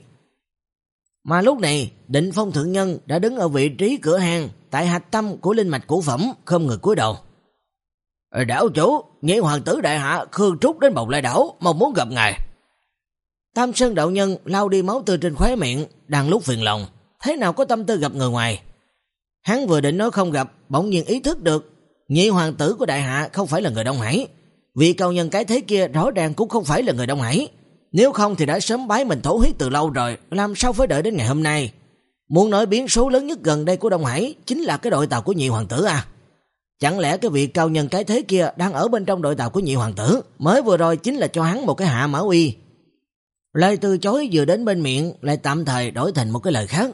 S1: Mà lúc này, Định Phong thượng nhân đã đứng ở vị trí cửa hàng tại hạch tâm của linh mạch cửu phẩm, không người cúi đầu.
S2: Đảo chủ, nhị hoàng tử đại hạ Khương Trúc đến Bồng Lai đảo, mong muốn gặp ngài.
S1: Tam Sơn đạo nhân lau đi máu tươi trên khóe miệng, đang lúc phiền lòng, thế nào có tâm tư gặp người ngoài. Hắn vừa định nói không gặp, bỗng nhiên ý thức được, nhị hoàng tử của đại hạ không phải là người Đông Hải, vị cao nhân cái thế kia rõ ràng cũng không phải là người Đông Hải. Nếu không thì đã sớm bái mình thổ huyết từ lâu rồi, làm sao phải đợi đến ngày hôm nay. Muốn nói biến số lớn nhất gần đây của Đông Hải chính là cái đội tàu của nhị hoàng tử à. Chẳng lẽ cái vị cao nhân cái thế kia đang ở bên trong đội tàu của nhị hoàng tử, mới vừa rồi chính là cho hắn một cái hạ mã uy. Lời từ chối vừa đến bên miệng lại tạm thời đổi thành một cái lời khác.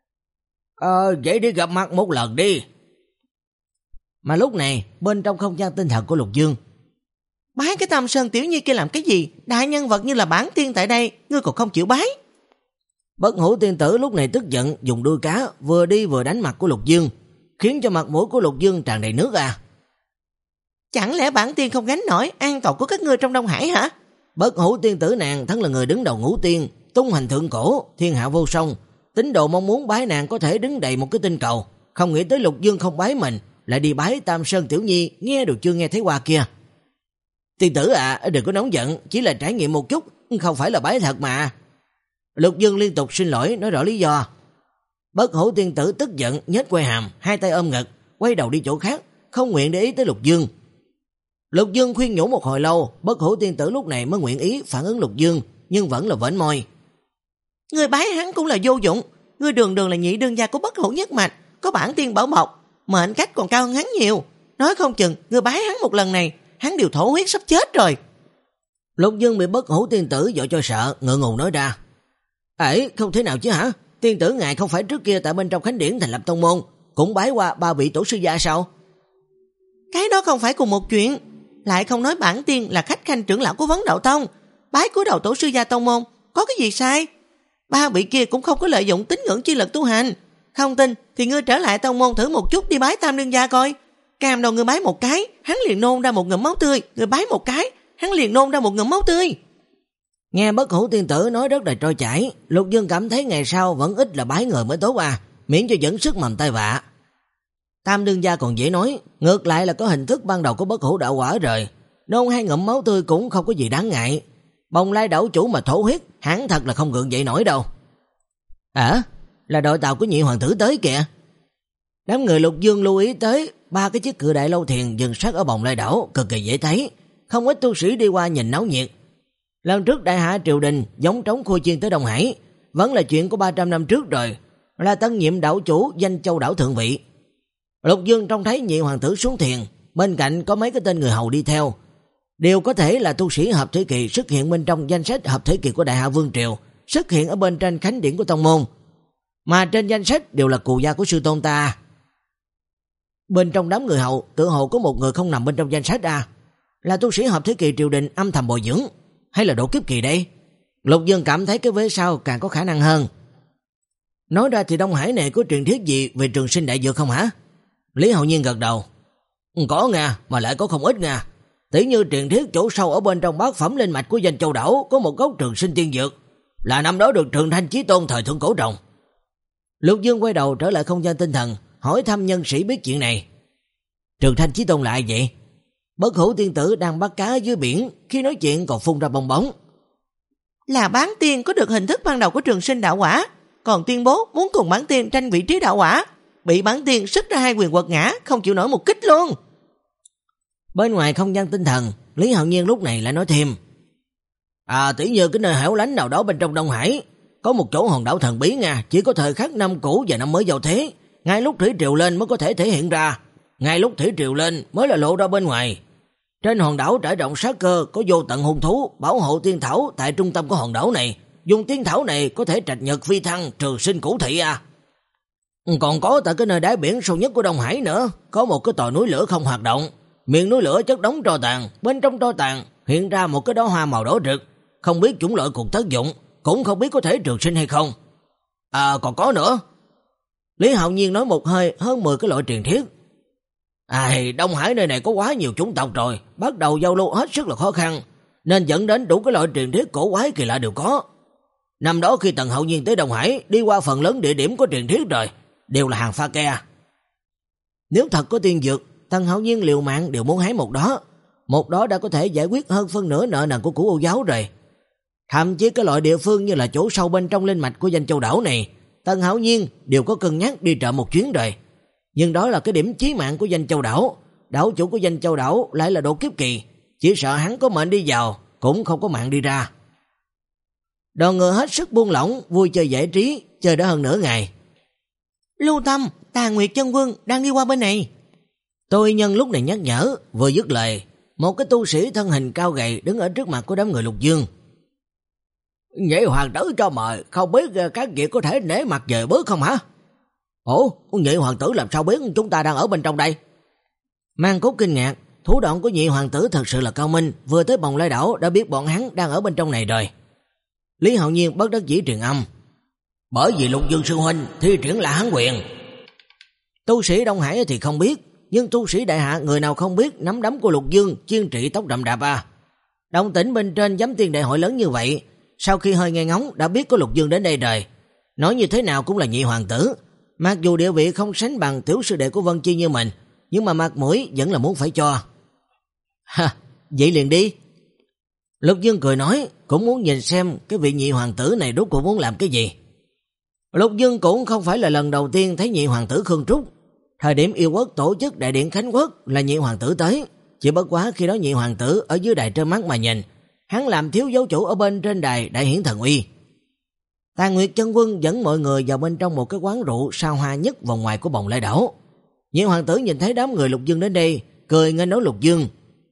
S2: Ờ, vậy đi gặp mặt một lần đi.
S1: Mà lúc này, bên trong không gian tinh thần của Lục Dương,
S3: bái cái Tam Sơn tiểu nhi kia làm cái gì? Đại nhân vật như là bản tiên tại đây, ngươi còn không chịu bái.
S1: Bất Hủ tiên tử lúc này tức giận, dùng đuôi cá vừa đi vừa đánh mặt của Lục Dương, khiến cho mặt mũi của Lục Dương tràn đầy nước à.
S3: Chẳng lẽ bản tiên không gánh nổi an toàn của các ngươi trong Đông Hải hả?
S1: Bất Hủ tiên tử nàng thân là người đứng đầu ngũ tiên, tung hành thượng cổ, thiên hạ vô song, tín đồ mong muốn bái nàng có thể đứng đầy một cái tinh cầu, không nghĩ tới Lục Dương không bái mình, lại đi bái Tam Sơn tiểu nhi, nghe được chưa nghe thấy qua kia. Tiên tử à, đừng có nóng giận, chỉ là trải nghiệm một chút, không phải là bái thật mà. Lục Dương liên tục xin lỗi, nói rõ lý do. Bất Hủ tiên tử tức giận, nhếch quai hàm, hai tay ôm ngực, quay đầu đi chỗ khác, không nguyện để ý tới Lục Dương. Lục Dương khuyên nhủ một hồi lâu, Bất Hủ tiên tử lúc này mới nguyện ý phản ứng Lục Dương, nhưng vẫn là vểnh môi. Người bái hắn cũng là vô dụng, người đường đường là nhị đương gia của Bất Hủ nhất mạch, có bản tiên bảo mộc, mệnh cách còn cao hơn hắn nhiều. Nói không chừng, người bái hắn một lần này, hắn đều thổ huyết sắp chết rồi. Lục Dương bị Bất Hủ tiên tử dọa cho sợ, ngượng ngùng nói ra. Ấy, không thể nào chứ hả? Tiên tử ngài không phải trước kia tại bên trong Khánh Điển thành lập tông môn, cũng bái qua ba vị tổ sư gia sao? Cái đó không phải cùng một chuyện. Lại không nói bản tiên là khách khanh trưởng lão của Vấn Đạo Tông, bái cúi đầu tổ sư gia tông môn, có cái gì sai? Ba vị kia cũng không có lợi dụng tín ngưỡng chi lực tu hành. Không tin thì ngươi trở lại tông môn thử một chút đi bái tam đương gia coi. Cam đầu ngươi bái một cái, hắn liền nôn ra một ngụm máu tươi, ngươi bái một cái, hắn liền nôn ra một ngụm máu tươi. Nghe Bất Hủ tiên tử nói rất là trôi chảy, Lục Dương cảm thấy ngày sau vẫn ít là bái người mới tốt à, miễn cho dẫn sức mầm tai vạ. Tam đương gia còn dễ nói, ngược lại là có hình thức ban đầu của Bất Hủ đạo quả rồi, nôn hai ngụm máu tươi cũng không có gì đáng ngại. Bồng Lai đảo chủ mà thổ huyết, hắn thật là không gượng dậy nổi đâu. À, là đội tàu của nhị hoàng tử tới kìa. Đám người Lục Dương lưu ý tới ba cái chiếc cự đại lâu thiền dừng sát ở Bồng Lai đảo, cực kỳ dễ thấy, không ít tu sĩ đi qua nhìn náo nhiệt. Lần trước đại hạ triều đình giống trống khôi chiên tới Đông Hải, vẫn là chuyện của ba trăm năm trước rồi, là tân nhiệm đảo chủ danh Châu đảo thượng vị. Lục Dương trông thấy nhị hoàng tử xuống thiền, bên cạnh có mấy cái tên người hầu đi theo, đều có thể là tu sĩ hợp thể kỳ xuất hiện bên trong danh sách hợp thể kỳ của đại hạ vương triều, xuất hiện ở bên trên khánh điển của tông môn, mà trên danh sách đều là cù gia của sư tôn ta. Bên trong đám người hầu tự hồ có một người không nằm bên trong danh sách à, là tu sĩ hợp thế kỳ triều đình âm thầm bồi dưỡng, hay là độ kiếp kỳ đây? Lục Dương cảm thấy cái vế sau càng có khả năng hơn. Nói ra thì Đông Hải này có truyền thuyết gì về trường sinh đại dược không hả? Lý Hạo Nhiên gật đầu. Có nha, mà lại có không ít nha. Tỷ như truyền thuyết chỗ sâu ở bên trong bát phẩm linh mạch của danh Châu đảo có một gốc trường sinh tiên dược, là năm đó được Trường Thanh Chí Tôn thời thượng cổ trồng. Lục Dương quay đầu trở lại không gian tinh thần, hỏi thăm nhân sĩ biết chuyện này. Trường Thanh Chí Tôn là ai vậy? Bất Hủ tiên tử đang bắt cá dưới biển, khi nói chuyện còn phun ra bong bóng. Là bán tiên có được hình thức ban đầu của trường sinh đạo quả, còn tuyên bố muốn cùng bán tiên tranh vị trí đạo quả, bị bán tiên sức ra hai quyền quật ngã, không chịu nổi một kích luôn. Bên ngoài không gian tinh thần, Lý Hạo Nhiên lúc này lại nói thêm. À, tỷ như cái nơi hẻo lánh nào đó bên trong Đông Hải, có một chỗ hòn đảo thần bí nha, chỉ có thời khắc năm cũ và năm mới giao thế, ngay lúc thủy triều lên mới có thể thể hiện ra, ngay lúc thủy triều lên mới là lộ ra bên ngoài. Trên hòn đảo trải rộng sát cơ, có vô tận hung thú bảo hộ tiên thảo tại trung tâm của hòn đảo này, dùng tiên thảo này có thể trạch nhật phi thăng, trường sinh cửu thị à. Còn có tại cái nơi đáy biển sâu nhất của Đông Hải nữa, có một cái tòa núi lửa không hoạt động, miệng núi lửa chất đống tro tàn, bên trong tro tàn hiện ra một cái đóa hoa màu đỏ rực, không biết chủng loại cùng tác dụng, cũng không biết có thể trường sinh hay không. À, còn có nữa. Lý Hạo Nhiên nói một hơi hơn mười cái loại truyền thuyết. À, Đông Hải nơi này có quá nhiều chủng tộc rồi, bắt đầu giao lưu hết sức là khó khăn, nên dẫn đến đủ cái loại truyền thuyết cổ quái kỳ lạ đều có. Năm đó khi Tần Hạo Nhiên tới Đông Hải, đi qua phần lớn địa điểm có truyền thuyết rồi, đều là hàng pha ke. Nếu thật có tiên dược, Tần Hạo Nhiên liều mạng đều muốn hái một đó, một đó đã có thể giải quyết hơn phân nửa nợ nần của Cửu Ô giáo rồi. Thậm chí cái loại địa phương như là chỗ sâu bên trong linh mạch của danh Châu đảo này, Tần Hạo Nhiên đều có cân nhắc đi trợ một chuyến rồi. Nhưng đó là cái điểm chí mạng của danh Châu đảo, đảo chủ của danh Châu đảo lại là độ kiếp kỳ, chỉ sợ hắn có mệnh đi vào cũng không có mạng đi ra. Đoàn người hết sức buông lỏng, vui chơi giải trí, chơi đã hơn nửa ngày. Lưu Tâm, Tà Nguyệt chân quân đang đi qua bên này. Tôi nhân lúc này nhắc nhở, vừa dứt lời, một cái tu sĩ thân hình cao gầy đứng ở trước mặt của đám người Lục Dương. Vậy hoàng tử cho mời, không biết các vị có thể nể mặt về bớt không hả? Ủa, nhị hoàng tử làm sao biết chúng ta đang ở bên trong đây? Mang Cốt kinh ngạc, thủ đoạn của nhị hoàng tử thật sự là cao minh, vừa tới Bồng Lai đảo đã biết bọn hắn đang ở bên trong này rồi. Lý Hạo Nhiên bất đắc dĩ truyền âm. Bởi vì Lục Dương sư huynh thi triển là hắn quyền. Tu sĩ Đông Hải thì không biết, nhưng tu sĩ đại hạ người nào không biết nắm đấm của Lục Dương chuyên trị tốc đậm đạp à. Đồng tỉnh bên trên giám tiên đại hội lớn như vậy, sau khi hơi nghe ngóng đã biết có Lục Dương đến đây rồi. Nói như thế nào cũng là nhị hoàng tử, mặc dù địa vị không sánh bằng tiểu sư đệ của Vân Chi như mình, nhưng mà mặt mũi vẫn là muốn phải cho. Ha, vậy liền đi. Lục Dương cười nói, cũng muốn nhìn xem cái vị nhị hoàng tử này rốt cuộc muốn làm cái gì. Lục Dương cũng không phải là lần đầu tiên thấy nhị hoàng tử Khương Trúc. Thời điểm yêu quốc tổ chức đại điện Khánh Quốc là nhị hoàng tử tới, chỉ bất quá khi đó nhị hoàng tử ở dưới đài trơ mắt mà nhìn, hắn làm thiếu dấu chủ ở bên trên đài đại hiển thần uy. Tà Nguyệt Chân Quân dẫn mọi người vào bên trong một cái quán rượu sao hoa nhất vòng ngoài của Bồng Lai đảo. Nhị hoàng tử nhìn thấy đám người Lục Dương đến đây, cười nghênh đón Lục Dương.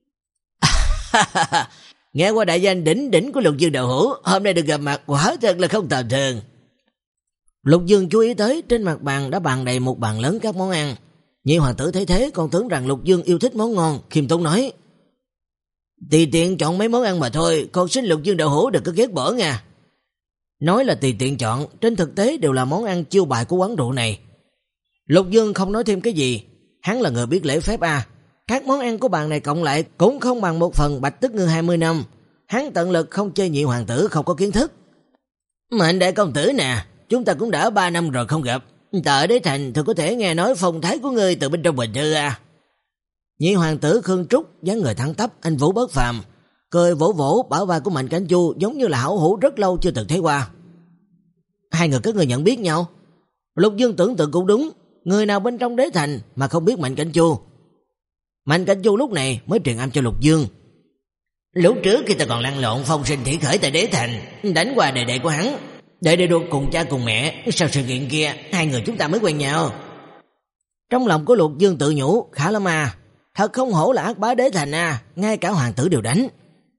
S1: Nghe qua đại danh đỉnh đỉnh của Lục Dương đạo hữu, hôm nay được gặp mặt quả thật là không tầm thường. Lục Dương chú ý tới trên mặt bàn đã bàn đầy một bàn lớn các món ăn. Nhị hoàng tử thấy thế còn tưởng rằng Lục Dương yêu thích món ngon, khiêm tốn nói: tùy tiện chọn mấy món ăn mà thôi, con xin Lục Dương đạo hữu đừng có ghét bỏ nha. Nói là tùy tiện chọn, trên thực tế đều là món ăn chiêu bài của quán rượu này. Lục Dương không nói thêm cái gì, hắn là người biết lễ phép à. Các món ăn của bàn này cộng lại cũng không bằng một phần Bạch Tức Ngư hai mươi năm. Hắn tận lực không chơi nhị hoàng tử không có kiến thức. Mệnh đại công tử nè, chúng ta cũng đã ba năm rồi không gặp. Ta ở Đế Thành thì có thể nghe nói phong thái của ngươi từ bên trong bình thư à. Nhị hoàng tử Khương Trúc dáng người thẳng tắp, anh vũ bất phàm, cười vỗ vỗ bả vai của Mạnh Cảnh Chu giống như là hảo hữu rất lâu chưa từng thấy qua. Hai người các người nhận biết nhau? Lục Dương tưởng tượng cũng đúng, người nào bên trong Đế Thành mà không biết Mạnh Cảnh Chu. Mạnh Cảnh Chu lúc này mới truyền âm cho Lục Dương. Lúc trước khi ta còn lăn lộn phong sinh thủy khởi tại Đế Thành, đánh qua đệ đệ của hắn, đệ đệ ruột cùng cha cùng mẹ, sau sự kiện kia hai người chúng ta mới quen nhau. Trong lòng của Lục Dương tự nhủ, khá lắm à, thật không hổ là ác bá Đế Thành à, ngay cả hoàng tử đều đánh.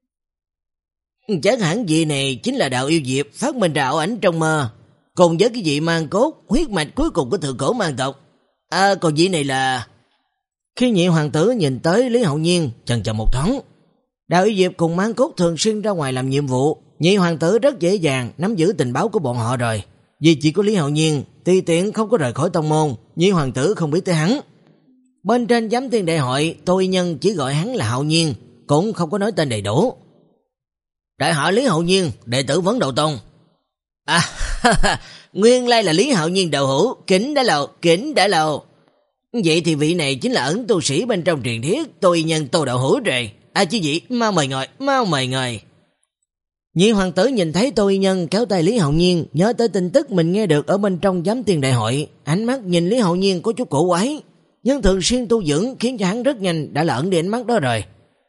S1: Chắc hẳn vị này chính là đạo yêu diệp phát minh ra ảo ảnh trong mơ, cùng với cái vị mang cốt huyết mạch cuối cùng của thượng cổ mang tộc. À, còn vị này là... Khi nhị hoàng tử nhìn tới Lý Hậu Nhiên, chần chờ một thoáng. Đạo yêu diệp cùng mang cốt thường xuyên ra ngoài làm nhiệm vụ, nhị hoàng tử rất dễ dàng nắm giữ tình báo của bọn họ rồi. Vì chỉ có Lý Hậu Nhiên tùy tiện không có rời khỏi tông môn, nhị hoàng tử không biết tới hắn. Bên trên giám tiên đại hội, tôi nhân chỉ gọi hắn là Hậu Nhiên, cũng không có nói tên đầy đủ. Đại họ Lý Hậu Nhiên, đệ tử Vấn Độ Tông. À, nguyên lai là Lý Hậu Nhiên đạo hữu, kính đã lâu, kính đã lâu. Vậy thì vị này chính là ẩn tu sĩ bên trong truyền thuyết tôi nhân Tô đạo hữu rồi. À chứ gì, mau mời ngồi, mau mời ngồi. Nhị hoàng tử nhìn thấy Tô Y Nhân kéo tay Lý Hậu Nhiên, nhớ tới tin tức mình nghe được ở bên trong giám tiên đại hội, ánh mắt nhìn Lý Hậu Nhiên có chút cổ quái, nhưng thường xuyên tu dưỡng khiến cho hắn rất nhanh đã lẫn đi ánh mắt đó rồi.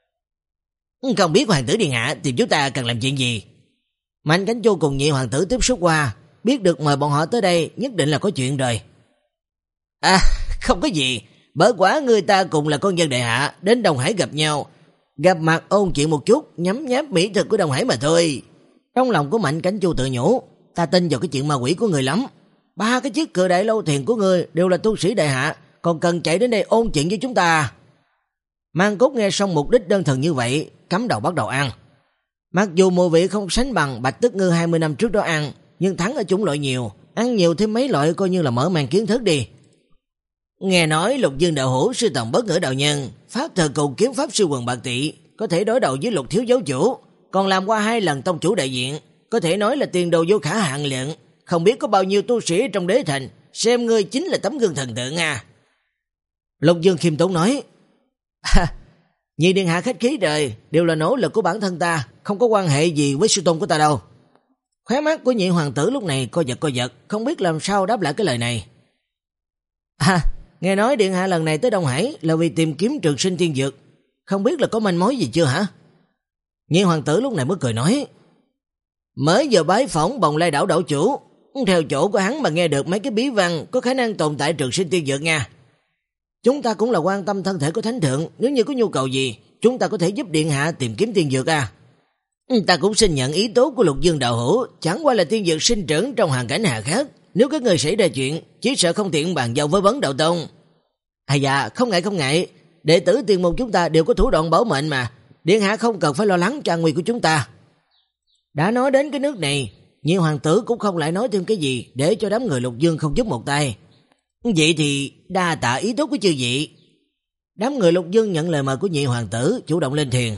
S1: Không biết hoàng tử điện hạ tìm chúng ta cần làm chuyện gì? Mạnh Cảnh Chu cùng nhị hoàng tử tiếp xúc qua, biết được mời bọn họ tới đây nhất định là có chuyện rồi. À, không có gì, bởi quả người ta cùng là con dân đại hạ, đến Đông Hải gặp nhau, gặp mặt ôn chuyện một chút, nhấm nháp mỹ thực của Đông Hải mà thôi. Trong lòng của Mạnh Cảnh Chu tự nhủ, ta tin vào cái chuyện ma quỷ của người lắm. Ba cái chiếc cự đại lâu thiền của người đều là tu sĩ đại hạ, còn cần chạy đến đây ôn chuyện với chúng ta. Mang Cốt nghe xong mục đích đơn thuần như vậy, cắm đầu bắt đầu ăn. Mặc dù mùi vị không sánh bằng Bạch Tức Ngư hai mươi năm trước đó ăn, nhưng thắng ở chủng loại nhiều, ăn nhiều thêm mấy loại coi như là mở mang kiến thức đi. Nghe nói Lục Dương đạo hữu sư tòng bất ngữ đạo nhân, pháp thờ cùng kiếm pháp sư quần bạc tỵ, có thể đối đầu với Lục thiếu giáo chủ, còn làm qua hai lần tông chủ đại diện, có thể nói là tiền đồ vô khả hạn lượng. Không biết có bao nhiêu tu sĩ trong Đế Thành xem ngươi chính là tấm gương thần tượng à. Lục Dương khiêm tốn nói, nhị điện hạ khách khí rồi, đều là nỗ lực của bản thân ta, không có quan hệ gì với sư tôn của ta đâu. Khóe mắt của nhị hoàng tử lúc này co giật co giật, không biết làm sao đáp lại cái lời này. À, nghe nói điện hạ lần này tới Đông Hải là vì tìm kiếm trường sinh tiên dược, không biết là có manh mối gì chưa hả? Nhị hoàng tử lúc này mới cười nói, mới vừa bái phỏng Bồng Lai đảo đảo chủ, theo chỗ của hắn mà nghe được mấy cái bí văn có khả năng tồn tại trường sinh tiên dược nha. Chúng ta cũng là quan tâm thân thể của thánh thượng, nếu như có nhu cầu gì, chúng ta có thể giúp điện hạ tìm kiếm tiên dược à. Ta cũng xin nhận ý tố của Lục Dương đạo hữu, chẳng qua là tiên dược sinh trưởng trong hoàn cảnh hà khắc, nếu các người xảy ra chuyện, chỉ sợ không tiện bàn giao với Vấn Đạo Tông. À dạ, không ngại không ngại, đệ tử tiền môn chúng ta đều có thủ đoạn bảo mệnh mà, điện hạ không cần phải lo lắng cho an nguy của chúng ta. Đã nói đến cái nước này, nhị hoàng tử cũng không lại nói thêm cái gì để cho đám người Lục Dương không giúp một tay. Vậy thì đa tạ ý tốt của chư vị. Đám người Lục Dương nhận lời mời của nhị hoàng tử, chủ động lên thuyền.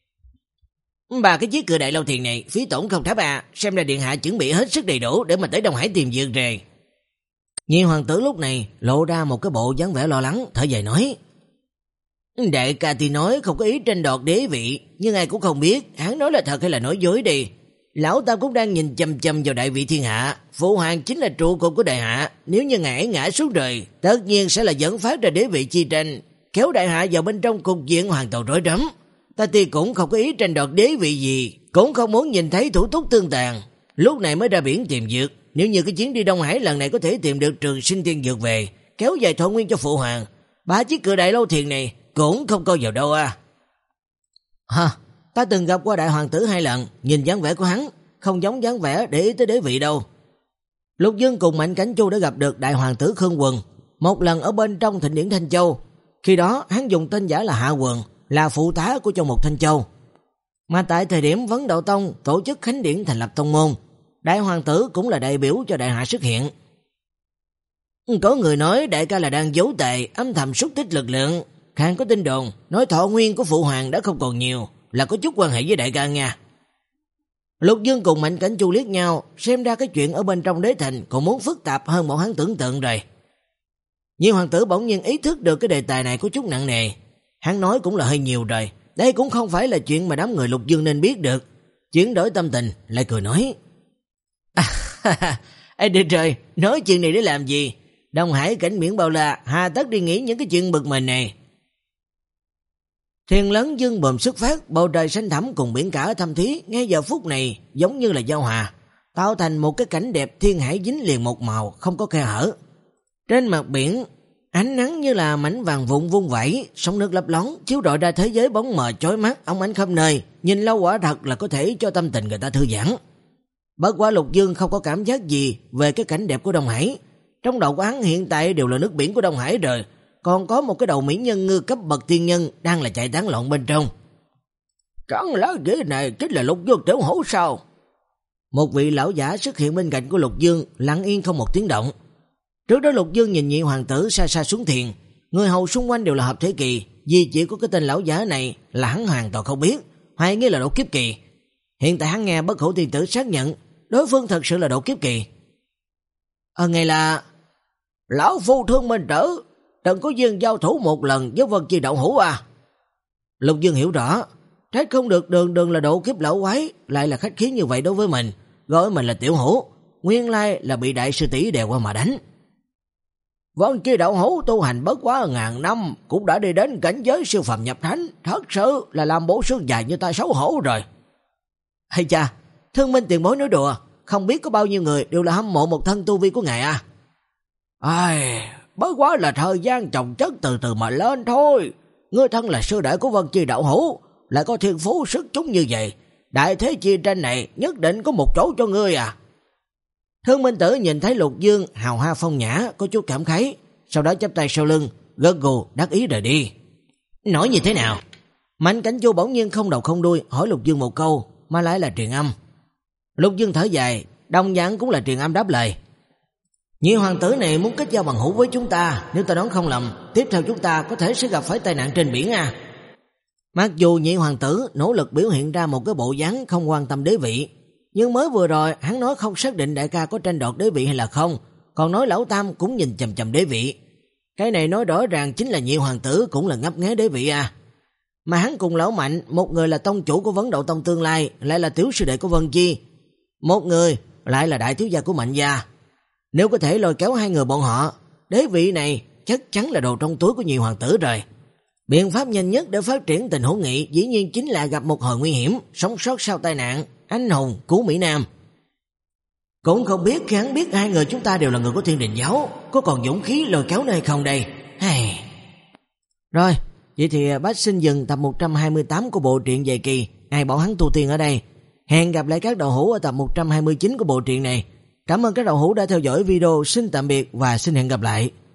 S1: Bà cái chiếc cự đại lâu thuyền này phí tổn không thấp à, xem ra điện hạ chuẩn bị hết sức đầy đủ để mà tới Đông Hải tìm dược rồi. Nhị hoàng tử lúc này lộ ra một cái bộ dáng vẻ lo lắng, thở dài nói,
S2: Đại ca thì nói không có ý tranh đoạt đế vị, nhưng ai cũng không biết hắn nói là thật hay là nói dối đi. Lão ta cũng đang nhìn chăm chăm vào đại vị thiên hạ. Phụ hoàng chính là trụ cột của đại hạ, nếu như ngài ấy ngã xuống đời, tất nhiên sẽ là dẫn phát ra đế vị chi tranh, kéo đại hạ vào bên trong cục diện hoàn toàn rối rắm. Ta thì cũng không có ý tranh đoạt đế vị gì, cũng không muốn nhìn thấy thủ túc tương tàn. Lúc này mới ra biển tìm dược, nếu như cái chuyến đi Đông Hải lần này có thể tìm được Trường Sinh Tiên dược về, kéo dài thọ nguyên cho phụ hoàng, ba chiếc cửa đại lâu thiền này cũng không coi vào đâu à. Hả, ta từng gặp qua đại hoàng tử hai lần, nhìn dáng vẻ của hắn không giống dáng vẻ để ý tới đế vị đâu. Lục Dương cùng Mạnh Cảnh Chu đã gặp được đại hoàng tử Khương Quần một lần ở bên trong thịnh điển Thanh Châu. Khi đó hắn dùng tên giả là Hạ Quần, là phụ tá của Châu Mục Thanh Châu. Mà tại thời điểm Vấn Đạo Tông tổ chức khánh điển thành lập tông môn, đại hoàng tử cũng là đại biểu cho đại hạ xuất hiện. Có người nói đại ca là đang giấu tệ, âm thầm xúc tích lực lượng. Càng có tin đồn nói thọ nguyên của phụ hoàng đã không còn nhiều, là có chút quan hệ với đại ca nha. Lục Dương cùng Mạnh Cảnh Chu liếc nhau, xem ra cái chuyện ở bên trong đế thành còn muốn phức tạp hơn bọn hắn tưởng tượng rồi. Nhiều hoàng tử bỗng nhiên ý thức được cái đề tài này có chút nặng nề. Hắn nói cũng là hơi nhiều rồi, đây cũng không phải là chuyện mà đám người Lục Dương nên biết được. Chuyển đổi tâm tình, lại cười nói: À, ê được rồi, nói chuyện này để làm gì? Đông Hải cảnh biển bao la, hà tất đi nghĩ những cái chuyện bực mình này. Thuyền lớn dương bồm xuất phát, bầu trời xanh thẳm cùng biển cả thâm thúy, ngay giờ phút này giống như là giao hòa, tạo thành một cái cảnh đẹp thiên hải dính liền một màu, không có khe hở. Trên mặt biển, ánh nắng như là mảnh vàng vụn vung vẩy, sóng nước lấp lóng, chiếu rọi ra thế giới bóng mờ chói mắt, óng ánh khắp nơi, nhìn lâu quả thật là có thể cho tâm tình người ta thư giãn. Bất quá Lục Dương không có cảm giác gì về cái cảnh đẹp của Đông Hải. Trong đầu của hắn hiện tại đều là nước biển của Đông Hải rồi, còn có một cái đầu mỹ nhân ngư cấp bậc tiên nhân đang là chạy tán loạn bên trong. Chẳng lẽ ghế này chính là Lục Dương tiểu hổ sao? Một vị lão giả xuất hiện bên cạnh của Lục Dương, lặng yên không một tiếng động. Trước đó Lục Dương nhìn nhị hoàng tử xa xa xuống thuyền, người hầu xung quanh đều là hợp thể kỳ, vì chỉ có cái tên lão giả này là hắn hoàn toàn không biết, hay nghĩ là độ kiếp kỳ. Hiện tại hắn nghe Bất Hủ Tiên Tử xác nhận đối phương thật sự là độ kiếp kỳ. Ờ ngày là lão phu Thương Minh Trở từng có duyên giao thủ một lần với Vân Chi Đậu Hữu à? Lục Dương hiểu rõ, trách không được đường đường là độ kiếp lão quái lại là khách khí như vậy đối với mình, gọi mình là tiểu hữu, nguyên lai là bị đại sư tỷ đè qua mà đánh. Vân Chi Đậu Hữu tu hành bất quá ngàn năm cũng đã đi đến cảnh giới siêu phàm nhập thánh, thật sự là làm bổ xương dài như ta xấu hổ rồi. Hay cha, Thương Minh tiền bối nói đùa, không biết có bao nhiêu người đều là hâm mộ một thân tu vi của ngài à? Ai, bất quá là thời gian chồng chất từ từ mà lên thôi. Ngươi thân là sư đệ của Vân Chi Đậu Hữu, lại có thiên phú sức chúng như vậy, đại thế chi tranh này nhất định có một chỗ cho ngươi à. Thương Minh Tử nhìn thấy Lục Dương hào hoa phong nhã, có chút cảm khái, sau đó chắp tay sau lưng, gật gù đắc ý rời đi. Nói như thế nào? Mạnh Cảnh Chu bỗng nhiên không đầu không đuôi hỏi Lục Dương một câu, mà lại là truyền âm. Lục Dương thở dài, đồng dạng cũng là truyền âm đáp lời. Nhị hoàng tử này muốn kết giao bằng hữu với chúng ta, nếu ta đoán không lầm, tiếp theo chúng ta có thể sẽ gặp phải tai nạn trên biển à. Mặc dù nhị hoàng tử nỗ lực biểu hiện ra một cái bộ dáng không quan tâm đế vị, nhưng mới vừa rồi hắn nói không xác định đại ca có tranh đoạt đế vị hay là không, còn nói lão tam cũng nhìn chằm chằm đế vị. Cái này nói rõ ràng chính là nhị hoàng tử cũng là ngấp nghé đế vị à. Mà hắn cùng lão Mạnh, một người là tông chủ của Vấn Đạo Tông tương lai, lại là tiểu sư đệ của Vân Chi, một người lại là đại thiếu gia của Mạnh gia. Nếu có thể lôi kéo hai người bọn họ, đế vị này chắc chắn là đồ trong túi của nhị hoàng tử rồi. Biện pháp nhanh nhất để phát triển tình hữu nghị dĩ nhiên chính là gặp một hồi nguy hiểm, sống sót sau tai nạn, anh hùng cứu Mỹ Nam. Cũng không biết khi hắn biết hai người chúng ta đều là người của Thiên Đình giáo, có còn dũng khí lôi kéo nơi không đây. Hey. Rồi, vậy thì bác xin dừng tập một trăm hai mươi tám của bộ truyện dài kỳ Ai Bảo Hắn Tu Tiên ở đây. Hẹn gặp lại các đạo hữu ở tập một trăm hai mươi chín của bộ truyện này. Cảm ơn các đạo hữu đã theo dõi video, xin tạm biệt và xin hẹn gặp lại.